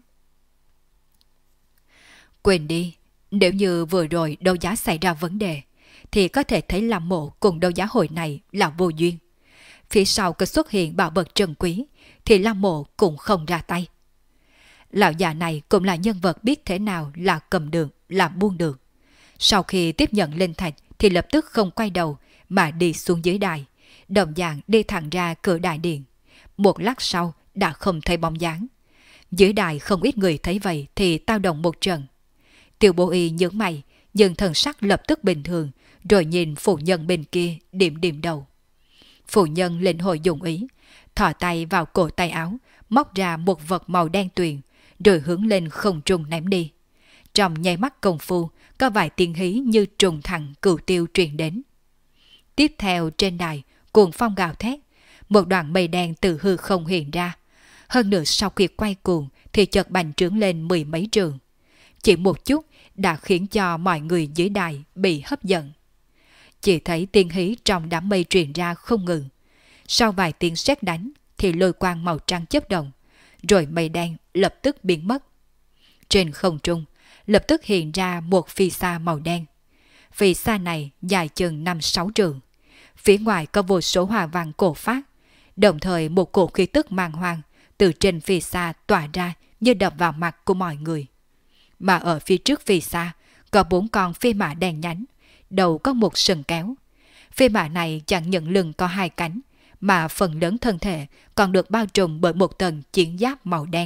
Quên đi, nếu như vừa rồi đấu giá xảy ra vấn đề, thì có thể thấy Lâm Mộ cùng đấu giá hội này là vô duyên. Phía sau có xuất hiện bảo vật trân quý, thì Lâm Mộ cũng không ra tay. Lão già này cũng là nhân vật biết thế nào là cầm được, là buông được. Sau khi tiếp nhận linh thạch thì lập tức không quay đầu mà đi xuống dưới đài, đồng dạng đi thẳng ra cửa đại điện. Một lát sau đã không thấy bóng dáng. Dưới đài không ít người thấy vậy thì tao động một trận. Tiêu Bố Y nhướng mày, nhưng thần sắc lập tức bình thường, rồi nhìn phụ nhân bên kia điểm điểm đầu. Phụ nhân lĩnh hội dụng ý, thò tay vào cổ tay áo, móc ra một vật màu đen tuyền, rồi hướng lên không trung ném đi. Trong nháy mắt công phu, có vài tiếng hí như trùng thẳng cửu tiêu truyền đến. Tiếp theo trên đài, cuồng phong gào thét, một đoàn mây đen từ hư không hiện ra. Hơn nữa sau khi quay cuồng thì chợt bành trướng lên 10 mấy trường. Chỉ một chút đã khiến cho mọi người dưới đài bị hấp dẫn. Chỉ thấy tiếng hí trong đám mây truyền ra không ngừng. Sau vài tiếng sét đánh thì lôi quang màu trắng chớp động, rồi mây đen lập tức biến mất. Trên không trung lập tức hiện ra một phi xa màu đen. Phi xa này dài chừng 5-6 trường. Phía ngoài có vô số hoa văn cổ phát, đồng thời một cổ khí tức mang hoang từ trên phi xa tỏa ra như đập vào mặt của mọi người. Mà ở phía trước phi xa có 4 con phi mã đen nhánh, đầu có một sừng kéo. Phi mã này chẳng những lưng có 2 cánh, mà phần lớn thân thể còn được bao trùm bởi một tầng chiến giáp màu đen.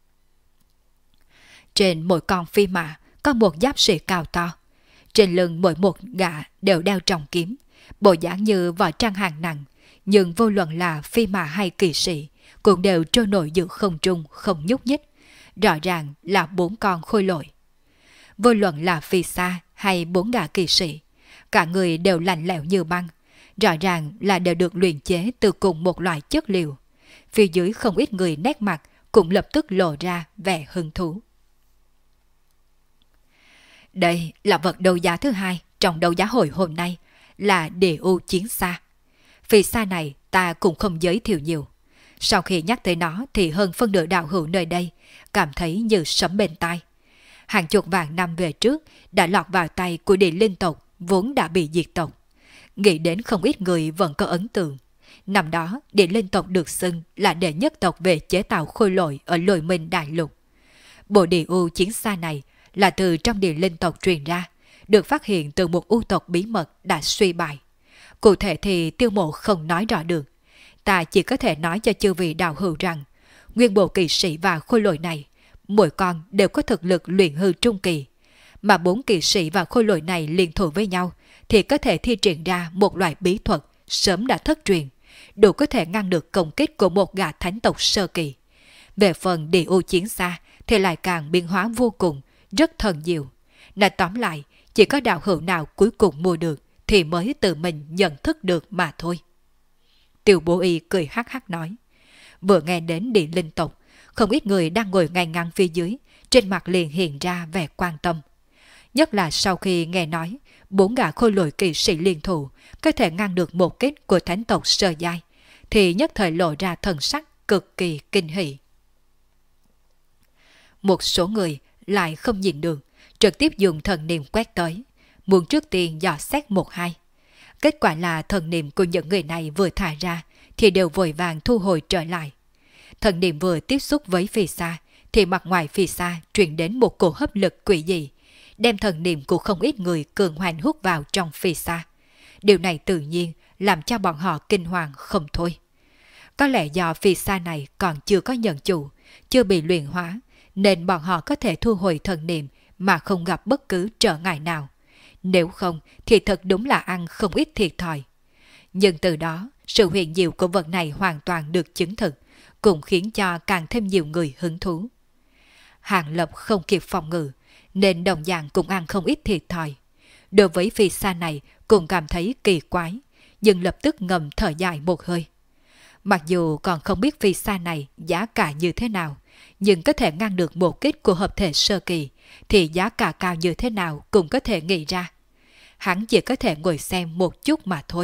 Trên mỗi con phi mã có một giáp sĩ cao to. Trên lưng mỗi một gã đều đeo trọng kiếm, bộ dáng như vỏ trang hàng nặng, nhưng vô luận là phi mã hay kỵ sĩ cũng đều trôi nổi giữa không trung không nhúc nhích, rõ ràng là 4 con khôi lỗi. Vô luận là phi xa hay 4 gã kỵ sĩ, cả người đều lạnh lẽo như băng, rõ ràng là đều được luyện chế từ cùng một loại chất liệu. Phía dưới không ít người nét mặt cũng lập tức lộ ra vẻ hứng thú. Đây là vật đấu giá thứ 2 trong đấu giá hội hôm nay, là Địa U Chiến Xa. Phi xa này ta cũng không giới thiệu nhiều. Sau khi nhắc tới nó thì hơn phân nửa đạo hữu nơi đây cảm thấy như sấm bên tai. Hàng chục vạn năm về trước đã lọt vào tay của Địa Linh tộc vốn đã bị diệt tộc. Nghĩ đến không ít người vẫn có ấn tượng. Năm đó Địa Linh tộc được xưng là đệ nhất tộc về chế tạo khôi lỗi ở Lôi Minh Đại Lục. Bộ Địa U Chiến Xa này là từ trong Địa Linh tộc truyền ra, được phát hiện từ một u tộc bí mật đã suy bại. Cụ thể thì Tiêu Mộ không nói rõ được. Ta chỉ có thể nói cho chư vị đạo hữu rằng, nguyên bộ kỵ sĩ và khôi lỗi này, mỗi con đều có thực lực luyện hư trung kỳ. Mà 4 kỵ sĩ và khôi lỗi này liên thủ với nhau, thì có thể thi triển ra một loại bí thuật sớm đã thất truyền, đủ có thể ngăn được công kích của một gã thánh tộc sơ kỳ. Về phần Địa U Chiến Xa thì lại càng biến hóa vô cùng, rất thần diệu. Nói tóm lại, chỉ có đạo hữu nào cuối cùng mua được thì mới tự mình nhận thức được mà thôi. Tiêu Bố Y cười hắc hắc nói. Vừa nghe đến Địa Linh tộc, không ít người đang ngồi ngay ngắn phía dưới, trên mặt liền hiện ra vẻ quan tâm. Nhất là sau khi nghe nói 4 gã khôi lỗi kỵ sĩ liên thủ có thể ngăn được một kích của thánh tộc sơ giai, thì nhất thời lộ ra thần sắc cực kỳ kinh hỉ. một số người lại không nhìn được, trực tiếp dùng thần niệm quét tới, muốn trước tiên dò xét một hai. Kết quả là thần niệm của những người này vừa thả ra thì đều vội vàng thu hồi trở lại. Thần niệm vừa tiếp xúc với phi sa thì mặt ngoài phi sa truyền đến một cổ hấp lực quỷ dị, đem thần niệm của không ít người cường hoành hút vào trong phi sa. Điều này tự nhiên làm cho bọn họ kinh hoàng không thôi. Có lẽ do phi sa này còn chưa có nhận chủ, chưa bị luyện hóa, nên bọn họ có thể thu hồi thần niệm mà không gặp bất cứ trở ngại nào. Nếu không thì thật đúng là ăn không ít thiệt thòi. Nhưng từ đó, sự huyền diệu của vật này hoàn toàn được chứng thực, cũng khiến cho càng thêm nhiều người hứng thú. Hàng Lập không kịp phòng ngự, nên đồng dạng cũng ăn không ít thiệt thòi. Đối với phi sa này cũng cảm thấy kỳ quái, nhưng lập tức ngầm thở dài một hơi. Mặc dù còn không biết phi sa này giá cả như thế nào, nhưng có thể ngăn được một kích của hợp thể sơ kỳ, thì giá cả cao như thế nào cũng có thể nghĩ ra. Hắn chỉ có thể ngồi xem một chút mà thôi.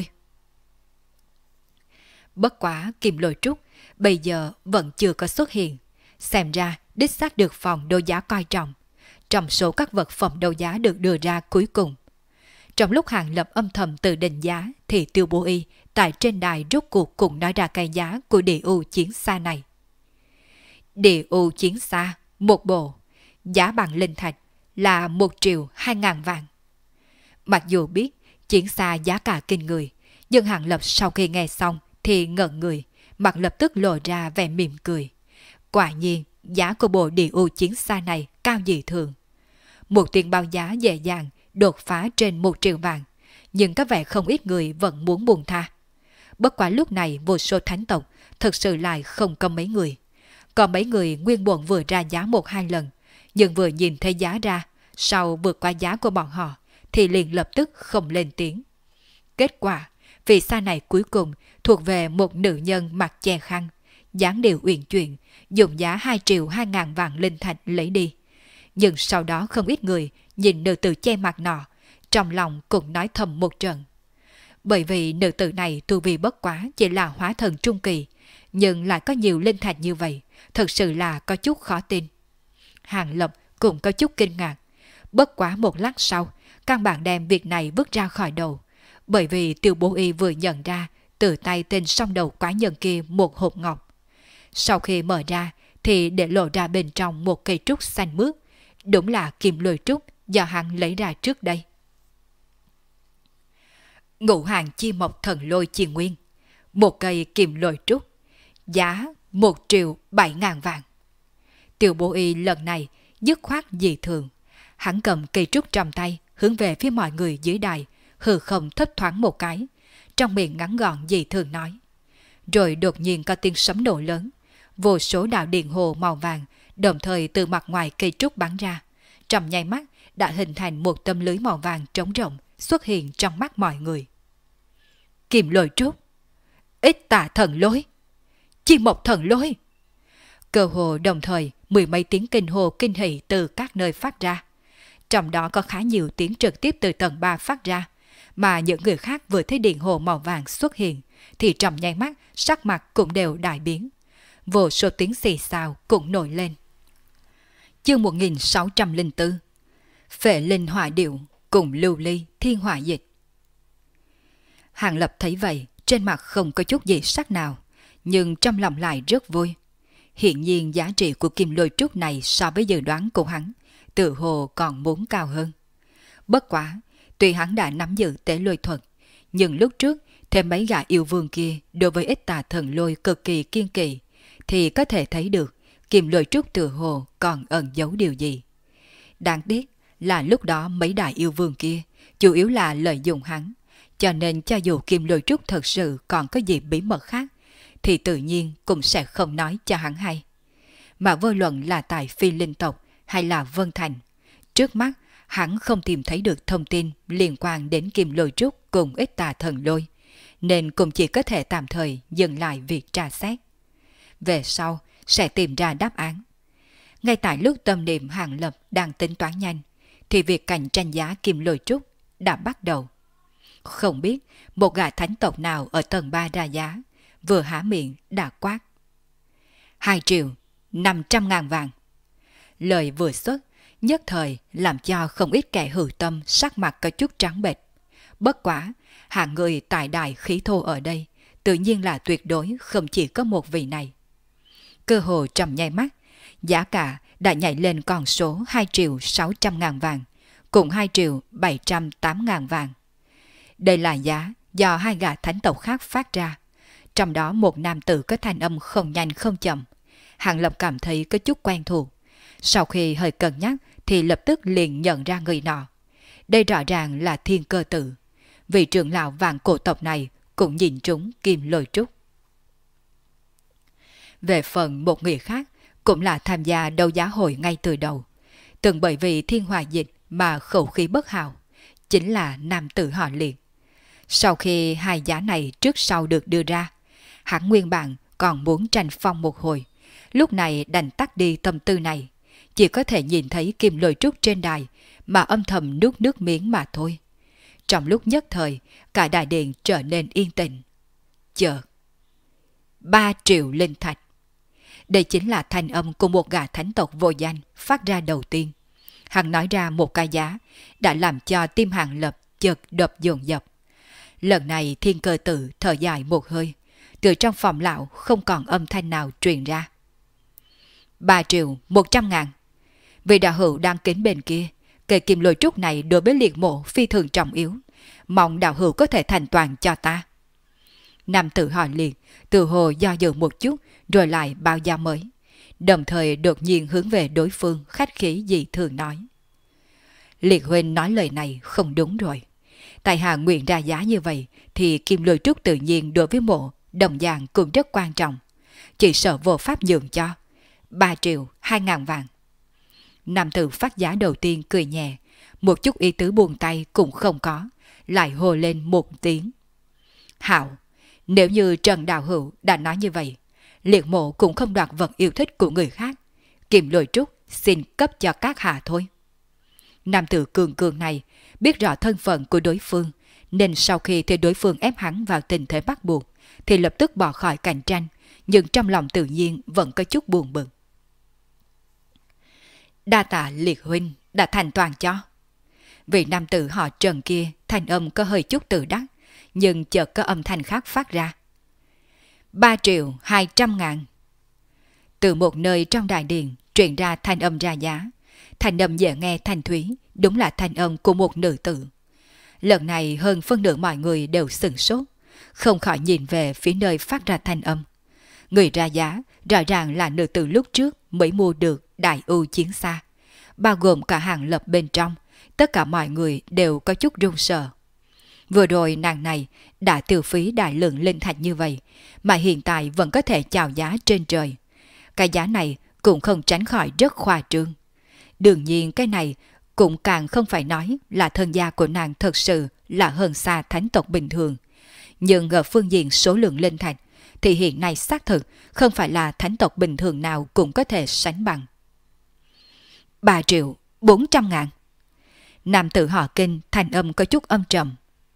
Bất quá Kim Lôi Trúc bây giờ vẫn chưa có xuất hiện. Xem ra đích xác được phòng đấu giá coi trọng, trong số các vật phẩm đấu giá được đưa ra cuối cùng. Trong lúc Hàng Lập âm thầm tự định giá thì Tiêu Bố Y tại trên đài rốt cuộc cũng nói ra cái giá của địa u chiến xa này. Địa u chiến xa, một bộ, giá bằng linh thạch là 1.200.000 vạn. Mặc dù biết chiến xa giá cả kinh người, nhưng Hàng Lập sau khi nghe xong thì ngẩn người, mặt lập tức lộ ra vẻ mỉm cười. Quả nhiên, giá của bộ địa u chiến xa này cao dị thường. Một tiền báo giá dễ dàng đột phá trên 1 triệu vàng, nhưng có vẻ không ít người vẫn muốn buông tha. Bất quá lúc này vô số thánh tộc thực sự lại không có mấy người. Còn mấy người nguyên bổn vừa ra giá 1-2 lần, nhưng vừa nhìn thấy giá ra, sau vượt qua giá của bọn họ, thì liền lập tức không lên tiếng. Kết quả, vị sa này cuối cùng thuộc về một nữ nhân mặc che khăn, dáng điệu uyển chuyển, dùng giá 2.200.000 vạn linh thạch lấy đi. Nhưng sau đó không ít người nhìn nữ tử che mặt nọ, trong lòng cũng nói thầm một trận. Bởi vì nữ tử này tu vi bất quá chỉ là hóa thần trung kỳ, nhưng lại có nhiều linh thạch như vậy, thật sự là có chút khó tin. Hàng Lập cũng có chút kinh ngạc. Bất quá một lát sau, căn bản đem việc này vứt ra khỏi đầu, bởi vì Tiêu Bố Y vừa nhận ra từ tay tên song đầu quái nhân kia một hộp ngọc. Sau khi mở ra thì để lộ ra bên trong một cây trúc xanh mướt, đúng là kim lôi trúc do hắn lấy ra trước đây. Ngũ hàng chi mộc thần lôi chi nguyên, một cây kim lôi trúc, giá 1.700.000 vạn. Tiêu Bố Y lần này dứt khoát dị thường, hắn cầm cây trúc trong tay hướng về phía mọi người dưới đài, hừ không thấp thoáng một cái, trong miệng ngắn gọn dị thường nói. Rồi đột nhiên có tiếng sấm nổ lớn, vô số đạo điện hồ màu vàng đồng thời từ mặt ngoài cây trúc bắn ra, trong nháy mắt đã hình thành một tấm lưới màu vàng trống rộng xuất hiện trong mắt mọi người. Kim lôi trúc, ít tà thần lôi, chi mộc thần lôi. Cơ hồ đồng thời mười mấy tiếng kinh hồ kinh hỉ từ các nơi phát ra. Trong đó có khá nhiều tiếng trực tiếp từ tầng 3 phát ra, mà những người khác vừa thấy điện hồ màu vàng xuất hiện thì trong nháy mắt sắc mặt cũng đều đại biến. Vô số tiếng xì xào cũng nổi lên. Chương 1604, Phệ linh hỏa điệu cùng lưu ly thiên hỏa dịch. Hàng Lập thấy vậy, trên mặt không có chút gì sắc nào, nhưng trong lòng lại rất vui. Hiện nhiên giá trị của kim lôi trúc này so với dự đoán của hắn, tự hồ còn muốn cao hơn. Bất quá, tuy hắn đã nắm giữ tế lôi thuật, nhưng lúc trước thêm mấy gã yêu vương kia đối với ít tà thần lôi cực kỳ kiên kỵ, thì có thể thấy được kim lôi trúc tự hồ còn ẩn giấu điều gì. Đáng tiếc là lúc đó mấy đại yêu vương kia chủ yếu là lợi dụng hắn, cho nên cho dù kim lôi trúc thật sự còn có gì bí mật khác, thì tự nhiên cũng sẽ không nói cho hắn hay. Mà vô luận là tại Phi Linh tộc hay là Vân Thành, trước mắt hắn không tìm thấy được thông tin liên quan đến kim lôi trúc cùng ít tà thần lôi, nên cũng chỉ có thể tạm thời dừng lại việc tra xét. Về sau sẽ tìm ra đáp án. Ngay tại lúc tâm niệm Hàng Lập đang tính toán nhanh, thì việc cạnh tranh giá kim lôi trúc đã bắt đầu. Không biết một gã thánh tộc nào ở tầng 3 ra giá, vừa há miệng đã quát: 2.500.000 vàng. Lời vừa xuất, nhất thời làm cho không ít kẻ hữu tâm sắc mặt có chút trắng bệch. Bất quá, hạng người tài đại khí thô ở đây, tự nhiên là tuyệt đối không chỉ có một vị này. Cơ hồ trong nháy mắt, giá cả đã nhảy lên con số 2.600.000 vàng, cùng 2.708.000 vàng. Đây là giá do hai gã thánh tộc khác phát ra. Trong đó một nam tử có thanh âm không nhanh không chậm. Hàng Lập cảm thấy có chút quen thuộc. Sau khi hơi cân nhắc thì lập tức liền nhận ra người nọ. Đây rõ ràng là Thiên Cơ Tử. Vị trưởng lão vạn cổ tộc này cũng nhìn trúng Kim Lôi Trúc. Về phần một người khác cũng là tham gia đấu giá hội ngay từ đầu. Từng bởi vì thiên hòa dịch mà khẩu khí bất hảo, chính là nam tử họ Liệt. Sau khi hai giá này trước sau được đưa ra, hắn nguyên bản còn muốn tranh phong một hồi, lúc này đành tắt đi tâm tư này, chỉ có thể nhìn thấy Kim Lôi Trúc trên đài mà âm thầm nuốt nước miếng mà thôi. Trong lúc nhất thời, cả đại điện trở nên yên tĩnh. Chợt, 3 triệu linh thạch. Đây chính là thanh âm của một gã thánh tộc vô danh phát ra đầu tiên. Hắn nói ra một cái giá đã làm cho tim Hàng Lập chợt đập dồn dập. Lần này Thiên Cơ Tử thở dài một hơi, từ trong phòng lão không còn âm thanh nào truyền ra. 3.100.000. Vị đạo hữu đang kính bên kia, cây Kim Lôi Trúc này đối với Liệt Mộ phi thường trọng yếu, mong đạo hữu có thể thành toàn cho ta. Nam tử hỏi Liệt, từ hồ do dự một chút rồi lại bao giá mới, đồng thời đột nhiên hướng về đối phương khách khí dị thường nói. Liệt huynh nói lời này không đúng rồi. Tại hạ nguyện ra giá như vậy thì Kim Lôi Trúc tự nhiên đối với mộ đồng dạng cũng rất quan trọng. Chỉ sợ vô pháp nhường cho. 3.200.000 vàng. Nam tử phát giá đầu tiên cười nhẹ, một chút ý tứ buông tay cũng không có, lại hô lên một tiếng. Hảo, nếu như Trần Đạo Hữu đã nói như vậy, Liệt Mộ cũng không đoạt vật yêu thích của người khác. Kim Lôi Trúc xin cấp cho các hạ thôi. Nam tử cường cường này biết rõ thân phận của đối phương, nên sau khi thấy đối phương ép hắn vào tình thế bắt buộc, thì lập tức bỏ khỏi cạnh tranh, nhưng trong lòng tự nhiên vẫn có chút buồn bực. Đa tạ Liệt huynh đã thành toàn cho. Vị nam tử họ Trần kia thanh âm có hơi chút tự đắc, nhưng chợt có âm thanh khác phát ra. 3.200.000. Từ một nơi trong đại điện truyền ra thanh âm ra giá. Thanh âm dễ nghe thanh thúy, đúng là thanh âm của một nữ tử. Lần này hơn phân nửa mọi người đều sửng sốt, không khỏi nhìn về phía nơi phát ra thanh âm. Người ra giá rõ ràng là nữ tử lúc trước mới mua được Đại Ưu Chiến Xa, bao gồm cả Hàng Lập bên trong. Tất cả mọi người đều có chút run sợ. Vừa rồi nàng này đã tiêu phí đại lượng linh thạch như vậy, mà hiện tại vẫn có thể chào giá trên trời. Cái giá này cũng không tránh khỏi rất khoa trương. Đương nhiên cái này cũng càng không phải nói là thân gia của nàng thật sự là hơn xa thánh tộc bình thường. Nhưng ở phương diện số lượng linh thạch thì hiện nay xác thực không phải là thánh tộc bình thường nào cũng có thể sánh bằng. 3.400.000. Nam tử họ Kinh thanh âm có chút âm trầm.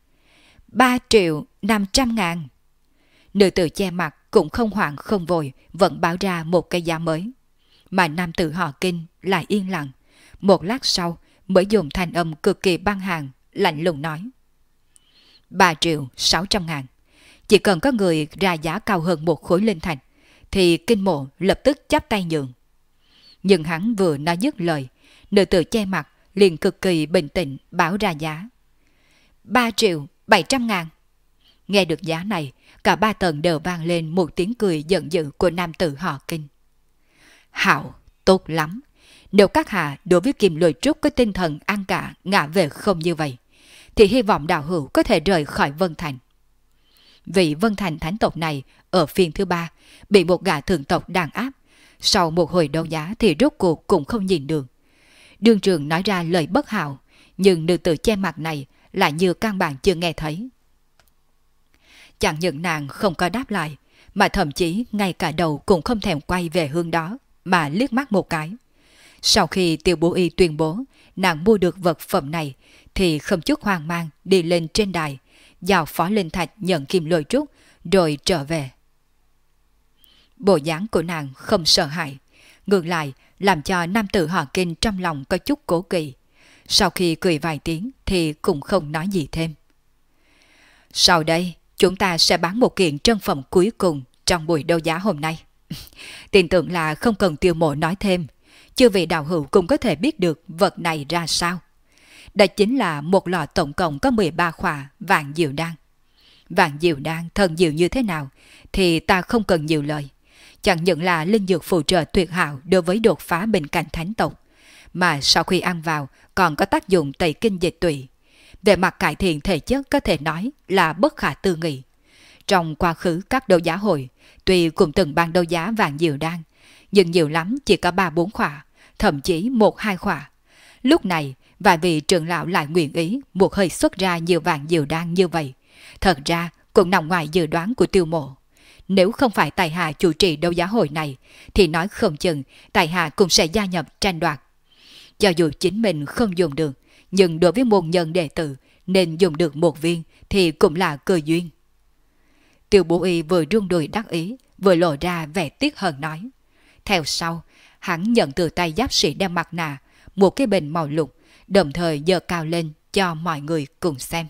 3.500.000. Nữ tử che mặt cũng không hoảng không vội, vẫn báo ra một cái giá mới. Mà nam tử họ Kinh lại yên lặng. Một lát sau mới dùng thanh âm cực kỳ băng hàng, lạnh lùng nói. 3.600.000. Chỉ cần có người ra giá cao hơn một khối linh thạch, thì Kinh Mộ lập tức chắp tay nhường. Nhưng hắn vừa nói dứt lời, nữ tử che mặt liền cực kỳ bình tĩnh báo ra giá. 3.700.000. Nghe được giá này, cả ba tầng đều vang lên một tiếng cười giận dữ của nam tử họ Kinh. Hảo, tốt lắm. Nếu các hạ đối với Kim Lôi Trúc có tinh thần ăn cả ngã về không như vậy, thì hy vọng đạo hữu có thể rời khỏi Vân Thành. Vị Vân Thành thánh tộc này ở phiên thứ 3 bị một gã thượng tộc đàn áp. Sau một hồi đấu giá thì rốt cuộc cũng không nhìn được. Đương trường nói ra lời bất hảo, nhưng nữ tử che mặt này lại như căn bản chưa nghe thấy. Chẳng những nàng không có đáp lại, mà thậm chí ngay cả đầu cũng không thèm quay về hướng đó, mà liếc mắt một cái. Sau khi Tiêu Bố Y tuyên bố nàng mua được vật phẩm này, thì không chút hoang mang đi lên trên đài, giao phó linh thạch nhận Kim Lôi Trúc, rồi trở về. Bộ dáng của nàng không sợ hãi, ngược lại làm cho nam tử họ Kinh trong lòng có chút cố kỵ. Sau khi cười vài tiếng thì cũng không nói gì thêm. Sau đây, chúng ta sẽ bán một kiện trân phẩm cuối cùng trong buổi đấu giá hôm nay. Tin tưởng là không cần Tiêu Mộ nói thêm, chư vị đạo hữu cũng có thể biết được vật này ra sao. Đây chính là một lọ tổng cộng có 13 khỏa vạn diệu đan. Vạn diệu đan thần diệu như thế nào thì ta không cần nhiều lời. Chẳng những là linh dược phụ trợ tuyệt hảo đối với đột phá bên cạnh thánh tộc, mà sau khi ăn vào còn có tác dụng tẩy kinh dịch tủy. Về mặt cải thiện thể chất có thể nói là bất khả tư nghị. Trong quá khứ các đấu giá hội, tuy cũng từng ban đấu giá vàng diệu đan, nhưng nhiều lắm chỉ có 3-4 khỏa, thậm chí 1-2 khỏa. Lúc này, vài vị trưởng lão lại nguyện ý một hơi xuất ra nhiều vàng diệu đan như vậy. Thật ra cũng nằm ngoài dự đoán của Tiêu Mộ. Nếu không phải tài hạ chủ trì đấu giá hội này, thì nói không chừng tài hạ cũng sẽ gia nhập tranh đoạt. Cho dù chính mình không dùng được, nhưng đối với môn nhân đệ tử nên dùng được một viên thì cũng là cơ duyên. Tiêu Bố Y vừa rung đùi đắc ý, vừa lộ ra vẻ tiếc hờn nói. Theo sau, hắn nhận từ tay giáp sĩ đeo mặt nạ một cái bình màu lục, đồng thời giơ cao lên cho mọi người cùng xem.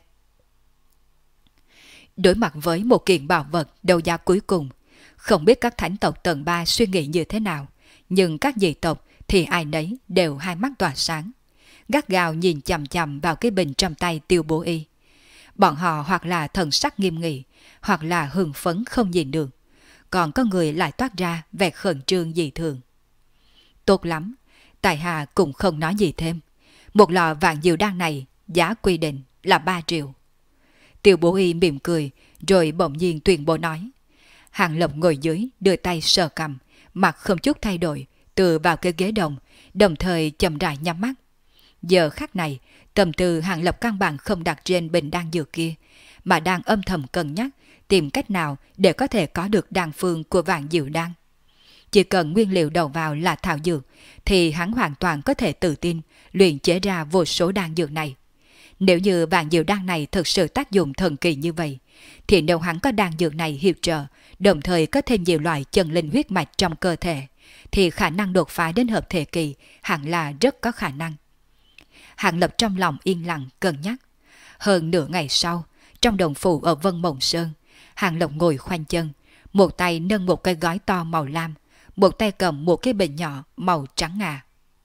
Đối mặt với một kiện bảo vật đấu giá cuối cùng, không biết các thánh tộc tầng 3 suy nghĩ như thế nào, nhưng các dị tộc thì ai nấy đều hai mắt tỏa sáng, gắt gao nhìn chằm chằm vào cái bình trong tay Tiêu Bố Y. Bọn họ hoặc là thần sắc nghiêm nghị, hoặc là hưng phấn không nhìn được, còn có người lại toát ra vẻ khẩn trương dị thường. Tốt lắm, tại hạ cũng không nói gì thêm. Một lọ vạn diệu đan này giá quy định là 3 triệu. Tiêu Bố Y mỉm cười, rồi bỗng nhiên tuyên bố nói. Hàng Lập ngồi dưới, đưa tay sờ cằm, mặt không chút thay đổi, tựa vào cái ghế đồng thời chậm rãi nhắm mắt. Giờ khắc này, tâm tư Hàng Lập căn bản không đặt trên bình đan dược kia, mà đang âm thầm cân nhắc tìm cách nào để có thể có được đan phương của vạn diệu đan. Chỉ cần nguyên liệu đầu vào là thảo dược, thì hắn hoàn toàn có thể tự tin luyện chế ra vô số đan dược này. Nếu như vạn diệu đan này thực sự tác dụng thần kỳ như vậy, thì nếu hắn có đan dược này hiệp trợ, đồng thời có thêm nhiều loại chân linh huyết mạch trong cơ thể, thì khả năng đột phá đến hợp thể kỳ hẳn là rất có khả năng. Hàng Lập trong lòng yên lặng cân nhắc. Hơn nửa ngày sau, trong đồng phủ ở Vân Mộng Sơn, Hàng Lập ngồi khoanh chân, một tay nâng một cái gói to màu lam, một tay cầm một cái bình nhỏ màu trắng ngà.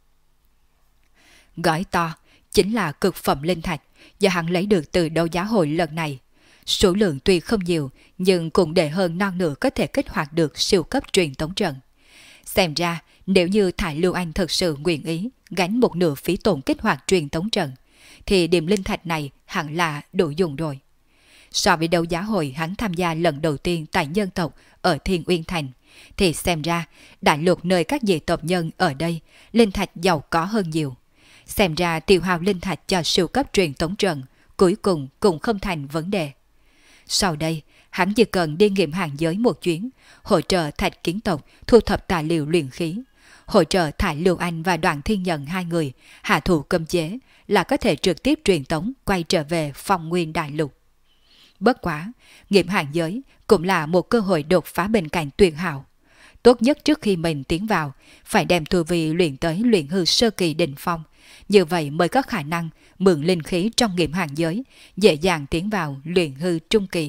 Gói to chính là cực phẩm linh thạch do hắn lấy được từ đấu giá hội lần này. Số lượng tuy không nhiều, nhưng cũng để hơn non nửa có thể kích hoạt được siêu cấp truyền tống trận. Xem ra, nếu như Thải Lưu Anh thực sự nguyện ý gánh một nửa phí tổn kích hoạt truyền tống trận, thì điểm linh thạch này hẳn là đủ dùng rồi. So với đấu giá hội hắn tham gia lần đầu tiên tại nhân tộc ở Thiên Uyên Thành, thì xem ra đại lục nơi các dị tộc nhân ở đây linh thạch giàu có hơn nhiều. Xem ra tiêu hao linh thạch cho siêu cấp truyền tống trận cuối cùng cũng không thành vấn đề. Sau đây, hắn chỉ cần đi nghiệm hàng giới một chuyến, hỗ trợ Thạch Kiến tộc thu thập tài liệu luyện khí, hỗ trợ Thải Lưu Anh và Đoàn Thiên Nhận hai người hạ thủ cấm chế, là có thể trực tiếp truyền tống quay trở về Phong Nguyên Đại Lục. Bất quá, nghiệm hàng giới cũng là một cơ hội đột phá bên cạnh tuyệt hảo. Tốt nhất trước khi mình tiến vào, phải đem tu vi luyện tới luyện hư sơ kỳ đỉnh phong, như vậy mới có khả năng mượn linh khí trong nghiệm hàng giới, dễ dàng tiến vào luyện hư trung kỳ.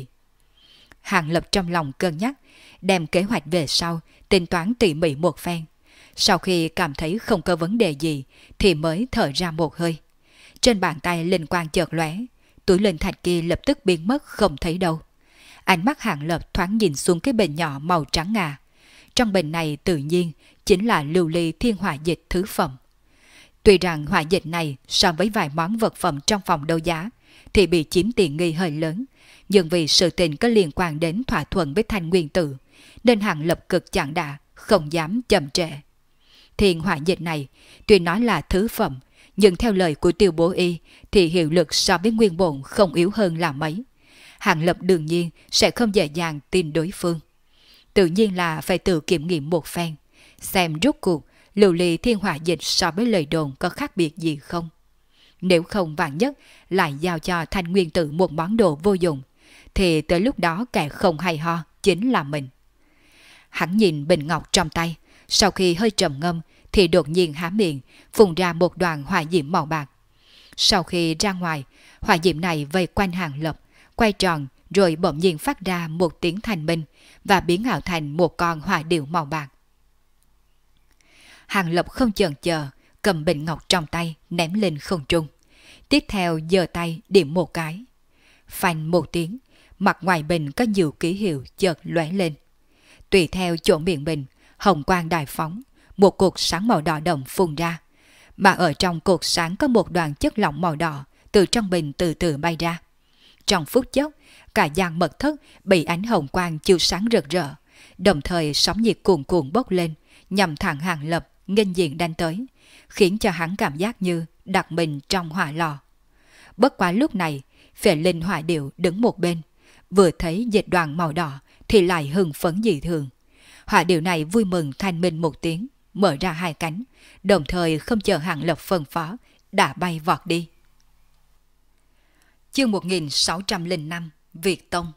Hàng Lập trong lòng cân nhắc, đem kế hoạch về sau, tính toán tỉ mỉ một phen. Sau khi cảm thấy không có vấn đề gì, thì mới thở ra một hơi. Trên bàn tay linh quang chợt lóe, túi linh thạch kia lập tức biến mất không thấy đâu. Ánh mắt Hàng Lập thoáng nhìn xuống cái bình nhỏ màu trắng ngà. Trong bình này tự nhiên chính là lưu ly thiên hỏa dịch thứ phẩm. Tuy rằng hỏa dịch này so với vài món vật phẩm trong phòng đấu giá thì bị chiếm tiện nghi hơi lớn, nhưng vì sự tình có liên quan đến thỏa thuận với Thanh Nguyên Tử, nên Hàng Lập cực chẳng đã, không dám chậm trễ. Thiên hỏa dịch này tuy nói là thứ phẩm, nhưng theo lời của Tiêu Bố Y thì hiệu lực so với nguyên bổn không yếu hơn là mấy. Hàng Lập đương nhiên sẽ không dễ dàng tin đối phương. Tự nhiên là phải tự kiểm nghiệm một phen, xem rốt cuộc lưu ly thiên hỏa dịch so với lời đồn có khác biệt gì không. Nếu không vạn nhất lại giao cho Thanh Nguyên Tử một món đồ vô dụng, thì tới lúc đó kẻ không hay ho chính là mình. Hắn nhìn bình ngọc trong tay, sau khi hơi trầm ngâm thì đột nhiên há miệng, phun ra một đoàn hỏa diễm màu bạc. Sau khi ra ngoài, hỏa diễm này vây quanh Hàng Lập, quay tròn rồi bỗng nhiên phát ra một tiếng thanh minh và biến ảo thành một con hỏa điểu màu bạc. Hàng Lập không chần chờ, cầm bình ngọc trong tay ném lên không trung. Tiếp theo giơ tay điểm một cái. Phanh một tiếng, mặt ngoài bình có nhiều ký hiệu chợt lóe lên. Tùy theo chỗ miệng bình, hồng quang đại phóng, một cột sáng màu đỏ đồng phun ra. Mà ở trong cột sáng có một đoàn chất lỏng màu đỏ từ trong bình từ từ bay ra. Trong phút chốc, cả gian mật thất bị ánh hồng quang chiếu sáng rực rỡ, đồng thời sóng nhiệt cuồn cuộn bốc lên, nhằm thẳng Hàng Lập nghênh diện đánh tới, khiến cho hắn cảm giác như đặt mình trong hỏa lò. Bất quá lúc này, Phệ Linh hỏa điểu đứng một bên, vừa thấy dịch đoàn màu đỏ thì lại hưng phấn dị thường. Hỏa điểu này vui mừng thanh minh một tiếng, mở ra hai cánh, đồng thời không chờ Hàng Lập phân phó, đã bay vọt đi. Chương 1605 Việt Tông.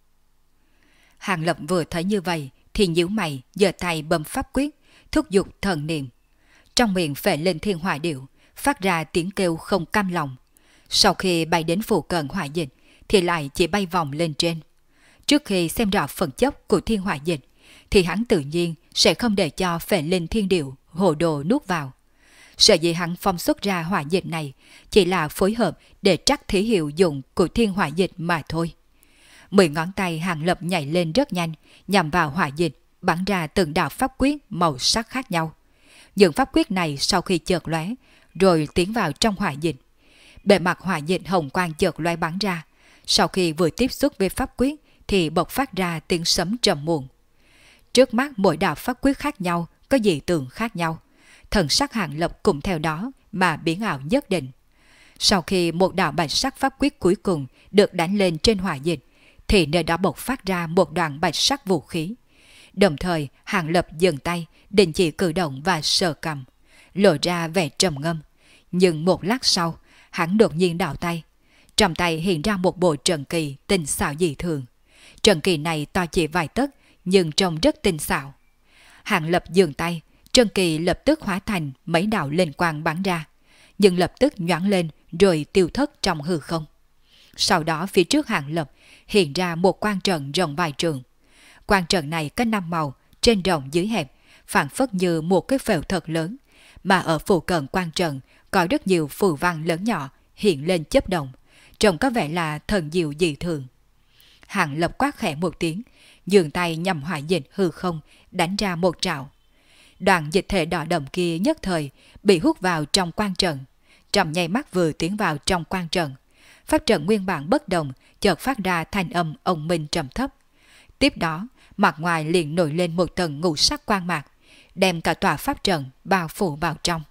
Hàng Lập vừa thấy như vậy thì nhíu mày, giơ tay bấm pháp quyết, thúc giục thần niệm. Trong miệng Phệ Linh thiên hỏa điểu phát ra tiếng kêu không cam lòng. Sau khi bay đến phụ cận hỏa dịch thì lại chỉ bay vòng lên trên. Trước khi xem rõ phần chất của thiên hỏa dịch thì hắn tự nhiên sẽ không để cho Phệ Linh thiên điểu hồ đồ nuốt vào. Sở dĩ hắn phóng xuất ra hỏa dịch này chỉ là phối hợp để trắc thí hiệu dụng của thiên hỏa dịch mà thôi. 10 ngón tay Hàng Lập nhảy lên rất nhanh, nhằm vào hỏa dịch, bắn ra từng đạo pháp quyết màu sắc khác nhau. Những pháp quyết này sau khi chợt lóe, rồi tiến vào trong hỏa dịch. Bề mặt hỏa dịch hồng quang chợt lóe bắn ra, sau khi vừa tiếp xúc với pháp quyết thì bộc phát ra tiếng sấm trầm muộn. Trước mắt mỗi đạo pháp quyết khác nhau có dị tượng khác nhau, thần sắc Hàng Lập cũng theo đó mà biến ảo nhất định. Sau khi một đạo bạch sắc pháp quyết cuối cùng được đánh lên trên hỏa dịch, thì nơi đó bộc phát ra một đoàn bạch sắc vũ khí. Đồng thời Hàng Lập dừng tay, đình chỉ cử động và sờ cầm, lộ ra vẻ trầm ngâm. Nhưng một lát sau, hắn đột nhiên đảo tay. Trong tay hiện ra một bộ trận kỳ tinh xảo dị thường. Trận kỳ này to chỉ vài tấc, nhưng trông rất tinh xảo. Hàng Lập dừng tay, trận kỳ lập tức hóa thành mấy đạo linh quang bắn ra, nhưng lập tức nhoáng lên rồi tiêu thất trong hư không. Sau đó phía trước Hàng Lập hiện ra một quang trận rộng vài trượng. Quang trận này có 5 màu, trên rộng dưới hẹp, phảng phất như một cái phễu thật lớn, mà ở phụ cận quang trận có rất nhiều phù văn lớn nhỏ hiện lên chớp động, trông có vẻ là thần diệu dị thường. Hàng Lập quát khẽ một tiếng, giương tay nhằm hỏa dịch hư không, đánh ra một trảo. Đoàn dịch thể đỏ đậm kia nhất thời bị hút vào trong quang trận. Trong nháy mắt vừa tiến vào trong quang trận, pháp trận nguyên bản bất động chợt phát ra thanh âm ông minh trầm thấp. Tiếp đó, mặt ngoài liền nổi lên một tầng ngũ sắc quang mạc, đem cả tòa pháp trận bao phủ vào trong.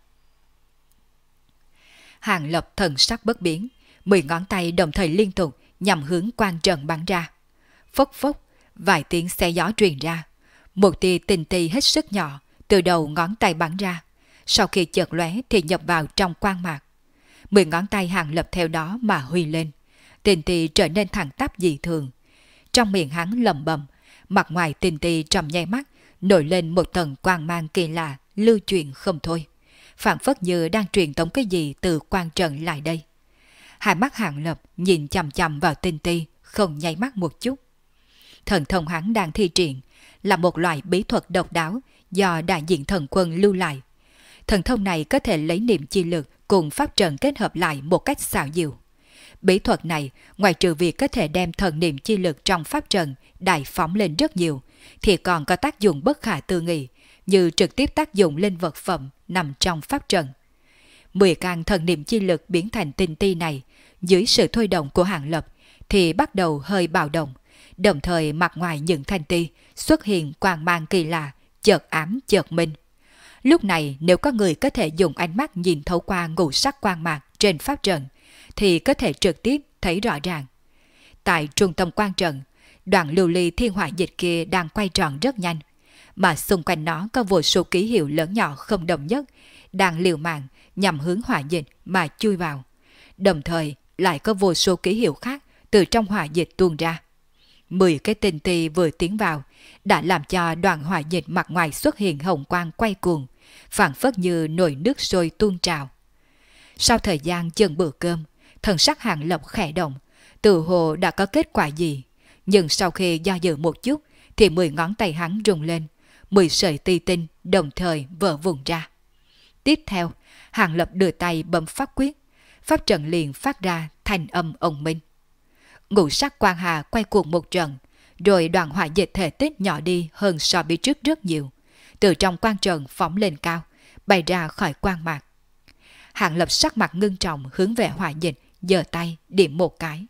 Hàng Lập thần sắc bất biến, 10 ngón tay đồng thời liên tục nhằm hướng quang trận bắn ra. Phốc phốc, vài tiếng xé gió truyền ra. Một tia tinh ti hết sức nhỏ từ đầu ngón tay bắn ra, sau khi chợt lóe thì nhập vào trong quang mạc. 10 ngón tay Hàng Lập theo đó mà huy lên, tinh ti trở nên thẳng tắp dị thường. Trong miệng hắn lẩm bẩm, mặt ngoài tinh ti trong nháy mắt nổi lên một tầng quang mang kỳ lạ lưu chuyển không thôi, phảng phất như đang truyền tống cái gì từ quang trận lại đây. Hai mắt Hàng Lập nhìn chằm chằm vào tinh ti, không nháy mắt một chút. Thần thông hắn đang thi triển là một loại bí thuật độc đáo do đại diện thần quân lưu lại. Thần thông này có thể lấy niệm chi lực cùng pháp trận kết hợp lại một cách xảo diệu. Bí thuật này, ngoài trừ việc có thể đem thần niệm chi lực trong pháp trận đại phóng lên rất nhiều, thì còn có tác dụng bất khả tư nghị, như trực tiếp tác dụng lên vật phẩm nằm trong pháp trận. 10 căn thần niệm chi lực biến thành tinh ti này, dưới sự thôi động của Hàng Lập, thì bắt đầu hơi bạo động, đồng thời mặt ngoài những thanh ti xuất hiện quang mang kỳ lạ, chợt ám chợt minh. Lúc này nếu có người có thể dùng ánh mắt nhìn thấu qua ngũ sắc quang mạc trên pháp trận, thì có thể trực tiếp thấy rõ ràng. Tại trung tâm quang trận, đoạn lưu ly thiên hỏa dịch kia đang quay tròn rất nhanh, mà xung quanh nó có vô số ký hiệu lớn nhỏ không đồng nhất, đang liều mạng nhằm hướng hỏa dịch mà chui vào. Đồng thời lại có vô số ký hiệu khác từ trong hỏa dịch tuôn ra. 10 cái tinh ti vừa tiến vào đã làm cho đoàn hỏa dịch mặt ngoài xuất hiện hồng quang quay cuồng, phảng phất như nồi nước sôi tuôn trào. Sau thời gian chừng bữa cơm, thần sắc Hàng Lập khẽ động, tự hồ đã có kết quả gì. Nhưng sau khi do dự một chút, thì 10 ngón tay hắn rung lên, 10 sợi ti tinh đồng thời vỡ vụn ra. Tiếp theo, Hàng Lập đưa tay bấm pháp quyết, pháp trận liền phát ra thanh âm ồng minh. Ngũ sắc quang hà quay cuồng một trận, rồi đoàn hỏa dịch thể tích nhỏ đi hơn so với trước rất nhiều. Từ trong quang trận phóng lên cao, bay ra khỏi quang mạc. Hàng Lập sắc mặt ngưng trọng hướng về hỏa dịch, giơ tay điểm một cái.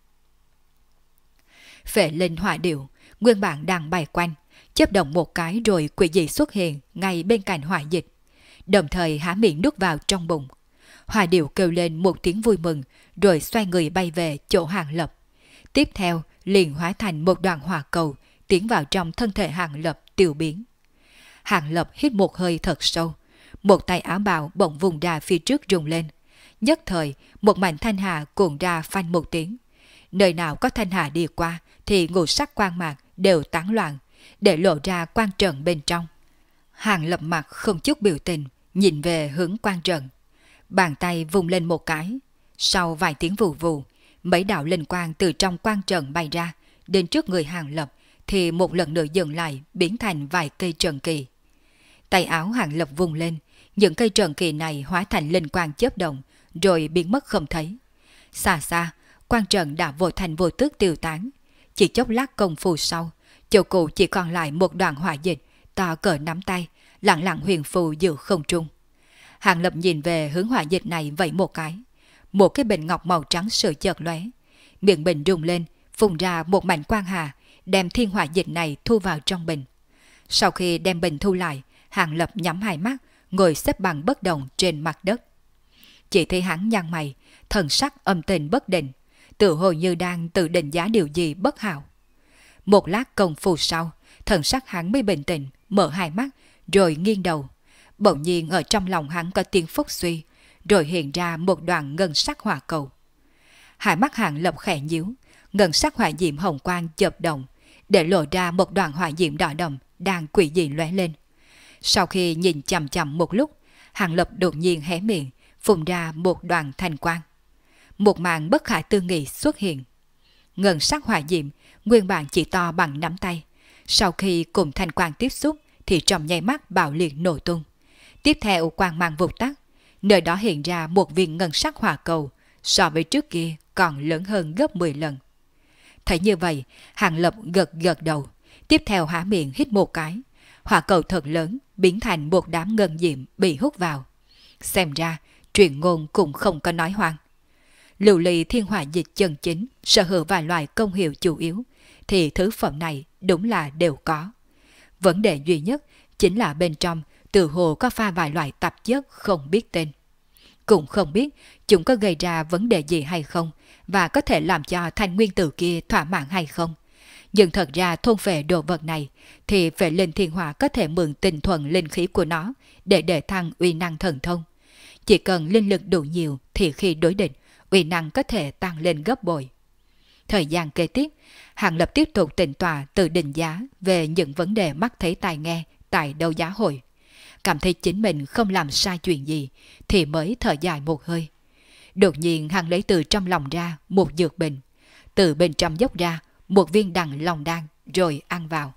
Phệ linh hỏa điệu nguyên bản đang bay quanh, chớp động một cái rồi quỷ dị xuất hiện ngay bên cạnh hỏa dịch, đồng thời há miệng nuốt vào trong bụng. Hỏa điệu kêu lên một tiếng vui mừng, rồi xoay người bay về chỗ Hàng Lập. Tiếp theo liền hóa thành một đoàn hỏa cầu tiến vào trong thân thể Hàng Lập tiêu biến. Hàng Lập hít một hơi thật sâu, một tay áo bào bỗng vùng ra phía trước rung lên. Nhất thời một mảnh thanh hà cuồn ra phanh một tiếng. Nơi nào có thanh hà đi qua thì ngũ sắc quang mạc đều tán loạn, để lộ ra quang trận bên trong. Hàng Lập mặt không chút biểu tình, nhìn về hướng quang trận. Bàn tay vùng lên một cái. Sau vài tiếng vù vù, mấy đạo linh quang từ trong quang trận bay ra, đến trước người Hàng Lập thì một lần nữa dừng lại, biến thành vài cây trận kỳ. Tay áo Hàng Lập vùng lên, những cây trận kỳ này hóa thành linh quang chớp động, rồi biến mất không thấy. Xa xa, quang trận đã vô thành vô tức tiêu tán. Chỉ chốc lát công phu sau, chỗ cụ chỉ còn lại một đoàn hỏa dịch to cỡ nắm tay, lặng lặng huyền phù giữa không trung. Hàng Lập nhìn về hướng hỏa dịch này vẫy một cái. Một cái bình ngọc màu trắng sợi chợt lóe, miệng bình rung lên, phun ra một mảnh quang hà, đem thiên hỏa dịch này thu vào trong bình. Sau khi đem bình thu lại, Hàng Lập nhắm hai mắt, ngồi xếp bằng bất động trên mặt đất. Chỉ thấy hắn nhăn mày, thần sắc âm tình bất định, tự hồ như đang tự định giá điều gì bất hảo. Một lát công phu sau, thần sắc hắn mới bình tĩnh, mở hai mắt, rồi nghiêng đầu. Bỗng nhiên ở trong lòng hắn có tiếng phốc suy, rồi hiện ra một đoàn ngân sắc hỏa cầu. Hai mắt Hàng Lập khẽ nhíu, ngân sắc hỏa diệm hồng quang chợp động, để lộ ra một đoàn hỏa diệm đỏ đậm đang quỷ dị lóe lên. Sau khi nhìn chằm chằm một lúc, Hàng Lập đột nhiên hé miệng, phun ra một đoàn thanh quang. Một màn bất khả tư nghị xuất hiện. Ngân sắc hỏa diệm nguyên bản chỉ to bằng nắm tay, sau khi cùng thanh quang tiếp xúc thì trong nháy mắt bạo liệt nổ tung. Tiếp theo quang mang vụt tắt, nơi đó hiện ra một viên ngân sắc hỏa cầu, so với trước kia còn lớn hơn gấp 10 lần. Thấy như vậy, Hàng Lập gật gật đầu, tiếp theo há miệng hít một cái. Hỏa cầu thật lớn biến thành một đám ngân diệm bị hút vào. Xem ra truyền ngôn cũng không có nói hoang. Lưu ly thiên hỏa dịch chân chính sở hữu vài loại công hiệu chủ yếu, thì thứ phẩm này đúng là đều có. Vấn đề duy nhất chính là bên trong tự hồ có pha vài loại tạp chất không biết tên. Cũng không biết chúng có gây ra vấn đề gì hay không, và có thể làm cho thanh nguyên tử kia thỏa mãn hay không. Nhưng thật ra thôn phệ đồ vật này thì phệ linh thiên hỏa có thể mượn tinh thuần linh khí của nó để đề thăng uy năng thần thông. Chỉ cần linh lực đủ nhiều thì khi đối địch, uy năng có thể tăng lên gấp bội. Thời gian kế tiếp, Hàng Lập tiếp tục tĩnh tọa tự định giá về những vấn đề mắt thấy tai nghe tại đấu giá hội. Cảm thấy chính mình không làm sai chuyện gì thì mới thở dài một hơi. Đột nhiên hắn lấy từ trong lòng ra một dược bình, từ bên trong dốc ra một viên đằng long đan rồi ăn vào.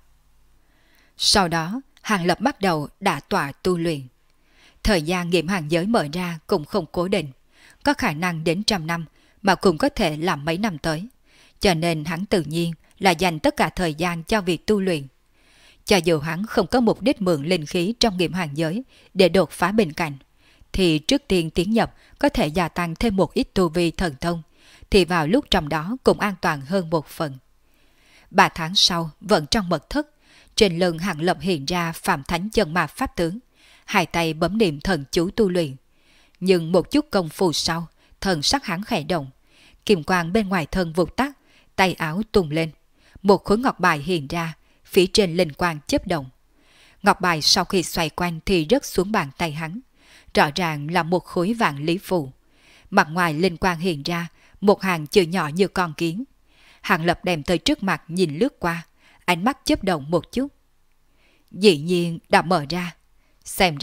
Sau đó Hàng Lập bắt đầu đả tọa tu luyện. Thời gian nghiệm hàng giới mở ra cũng không cố định, có khả năng đến 100 năm mà cũng có thể là mấy năm tới, cho nên hắn tự nhiên là dành tất cả thời gian cho việc tu luyện. Cho dù hắn không có mục đích mượn linh khí trong nghiệm hàng giới để đột phá bên cạnh, thì trước tiên tiến nhập có thể gia tăng thêm một ít tu vi thần thông, thì vào lúc trong đó cũng an toàn hơn một phần. 3 tháng sau, vẫn trong mật thất, trên lưng Hàng Lập hiện ra Phạm Thánh Chân Ma Pháp Tướng, hai tay bấm niệm thần chú tu luyện. Nhưng một chút công phu sau, thần sắc hắn khẽ động, kim quang bên ngoài thân vụt tắt, tay áo tung lên, một khối ngọc bài hiện ra, phía trên linh quang chớp động. Ngọc bài sau khi xoay quanh thì rớt xuống bàn tay hắn, rõ ràng là một khối vạn lý phù. Mặt ngoài linh quang hiện ra một hàng chữ nhỏ như con kiến. Hàng Lập đem tới trước mặt nhìn lướt qua, ánh mắt chớp động một chút. Dĩ nhiên đã mở ra, xem ra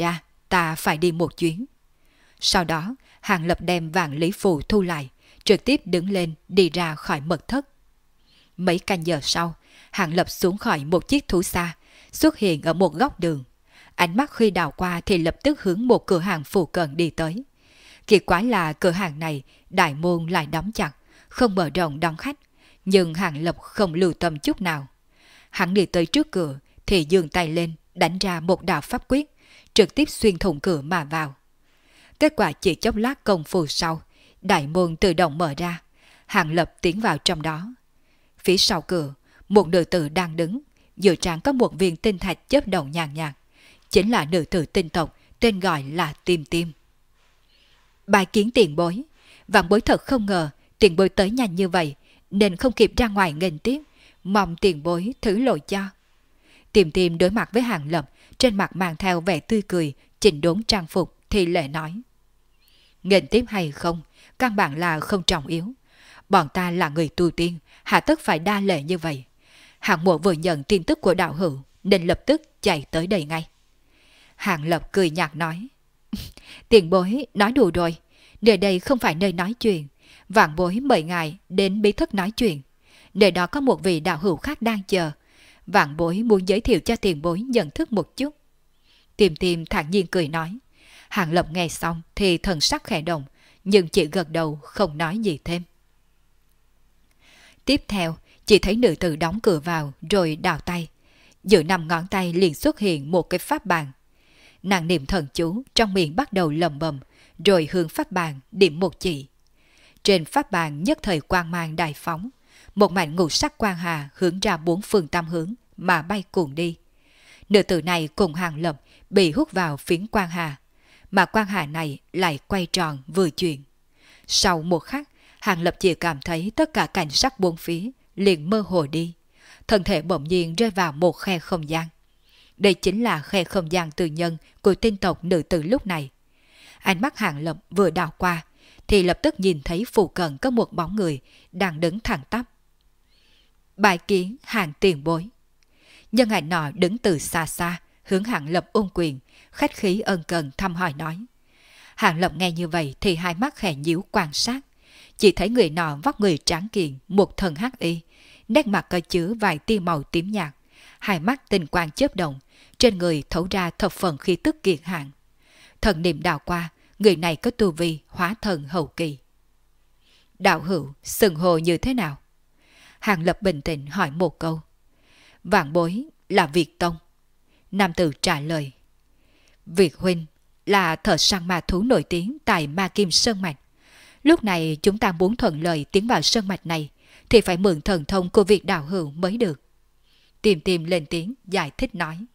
ta phải đi một chuyến. Sau đó, Hàng Lập đem vạn lý phù thu lại, trực tiếp đứng lên đi ra khỏi mật thất. Mấy canh giờ sau, Hàng Lập xuống khỏi một chiếc thú xa, xuất hiện ở một góc đường. Ánh mắt khi đào qua thì lập tức hướng một cửa hàng phụ cận đi tới. Kỳ quái là cửa hàng này đại môn lại đóng chặt, không mở rộng đón khách, nhưng Hàng Lập không lưu tâm chút nào. Hắn đi tới trước cửa thì giương tay lên đánh ra một đạo pháp quyết, trực tiếp xuyên thủng cửa mà vào. Kết quả chỉ chốc lát công phu sau, đại môn tự động mở ra, Hàng Lập tiến vào trong đó. Phía sau cửa, một nữ tử đang đứng, giữa trán có một viên tinh thạch chớp động nhàn nhạt, chính là nữ tử tinh tộc tên gọi là Tim Tim. Bài kiến tiền bối, vạn bối thật không ngờ tiền bối tới nhanh như vậy, nên không kịp ra ngoài nghênh tiếp, mong tiền bối thứ lỗi cho. Tim Tim đối mặt với Hàng Lập, trên mặt mang theo vẻ tươi cười, chỉnh đốn trang phục thì lệ nói: nghênh tiếp hay không, căn bản là không trọng yếu. Bọn ta là người tu tiên, hạ tất phải đa lệ như vậy. Hàng mộ vừa nhận tin tức của đạo hữu nên lập tức chạy tới đây ngay. Hàng Lập cười nhạt nói: tiền bối nói đùa rồi, nơi đây không phải nơi nói chuyện, vạn bối mời ngài đến bí thất nói chuyện. Nơi đó có một vị đạo hữu khác đang chờ, vạn bối muốn giới thiệu cho tiền bối nhận thức một chút. Tim Tim thản nhiên cười nói. Hàng Lập nghe xong thì thần sắc khẽ động, nhưng chỉ gật đầu không nói gì thêm. Tiếp theo, chỉ thấy nữ tử đóng cửa vào rồi đào tay. Giữa 5 ngón tay liền xuất hiện một cái pháp bàn. Nàng niệm thần chú, trong miệng bắt đầu lầm bầm, rồi hướng pháp bàn điểm một chỉ. Trên pháp bàn nhất thời quang mang đại phóng, một mảnh ngũ sắc quang hà hướng ra 4 phương tam hướng mà bay cuồng đi. Nữ tử này cùng Hàng Lập bị hút vào phiến quang hà, mà quang hà này lại quay tròn vừa chuyển. Sau một khắc, Hàng Lập chỉ cảm thấy tất cả cảnh sắc bốn phía liền mơ hồ đi, thân thể bỗng nhiên rơi vào một khe không gian. Đây chính là khe không gian tư nhân của tinh tộc nữ tử lúc này. Ánh mắt Hàng Lập vừa đảo qua thì lập tức nhìn thấy phụ cận có một bóng người đang đứng thẳng tắp. Bài kiến Hàng tiền bối. Nhân ảnh nọ đứng từ xa xa hướng Hàng Lập ôm quyền, khách khí ân cần thăm hỏi nói. Hàng Lập nghe như vậy thì hai mắt khẽ nhíu quan sát, chỉ thấy người nọ vóc người tráng kiện, một thân hắc y, nét mặt có chứa vài tia màu tím nhạt, hai mắt tinh quang chớp động, trên người thấu ra thập phần khí tức kiệt hạn. Thần niệm đảo qua, người này có tu vi hóa thần hậu kỳ. Đạo hữu xưng hô như thế nào? Hàng Lập bình tĩnh hỏi một câu. Vạn bối là Việt Tông. Nam tử trả lời. Việt huynh là thợ săn ma thú nổi tiếng tại Ma Kim Sơn Mạch. Lúc này chúng ta muốn thuận lợi tiến vào sơn mạch này thì phải mượn thần thông của Việt đạo hữu mới được. Tìm tìm lên tiếng giải thích nói.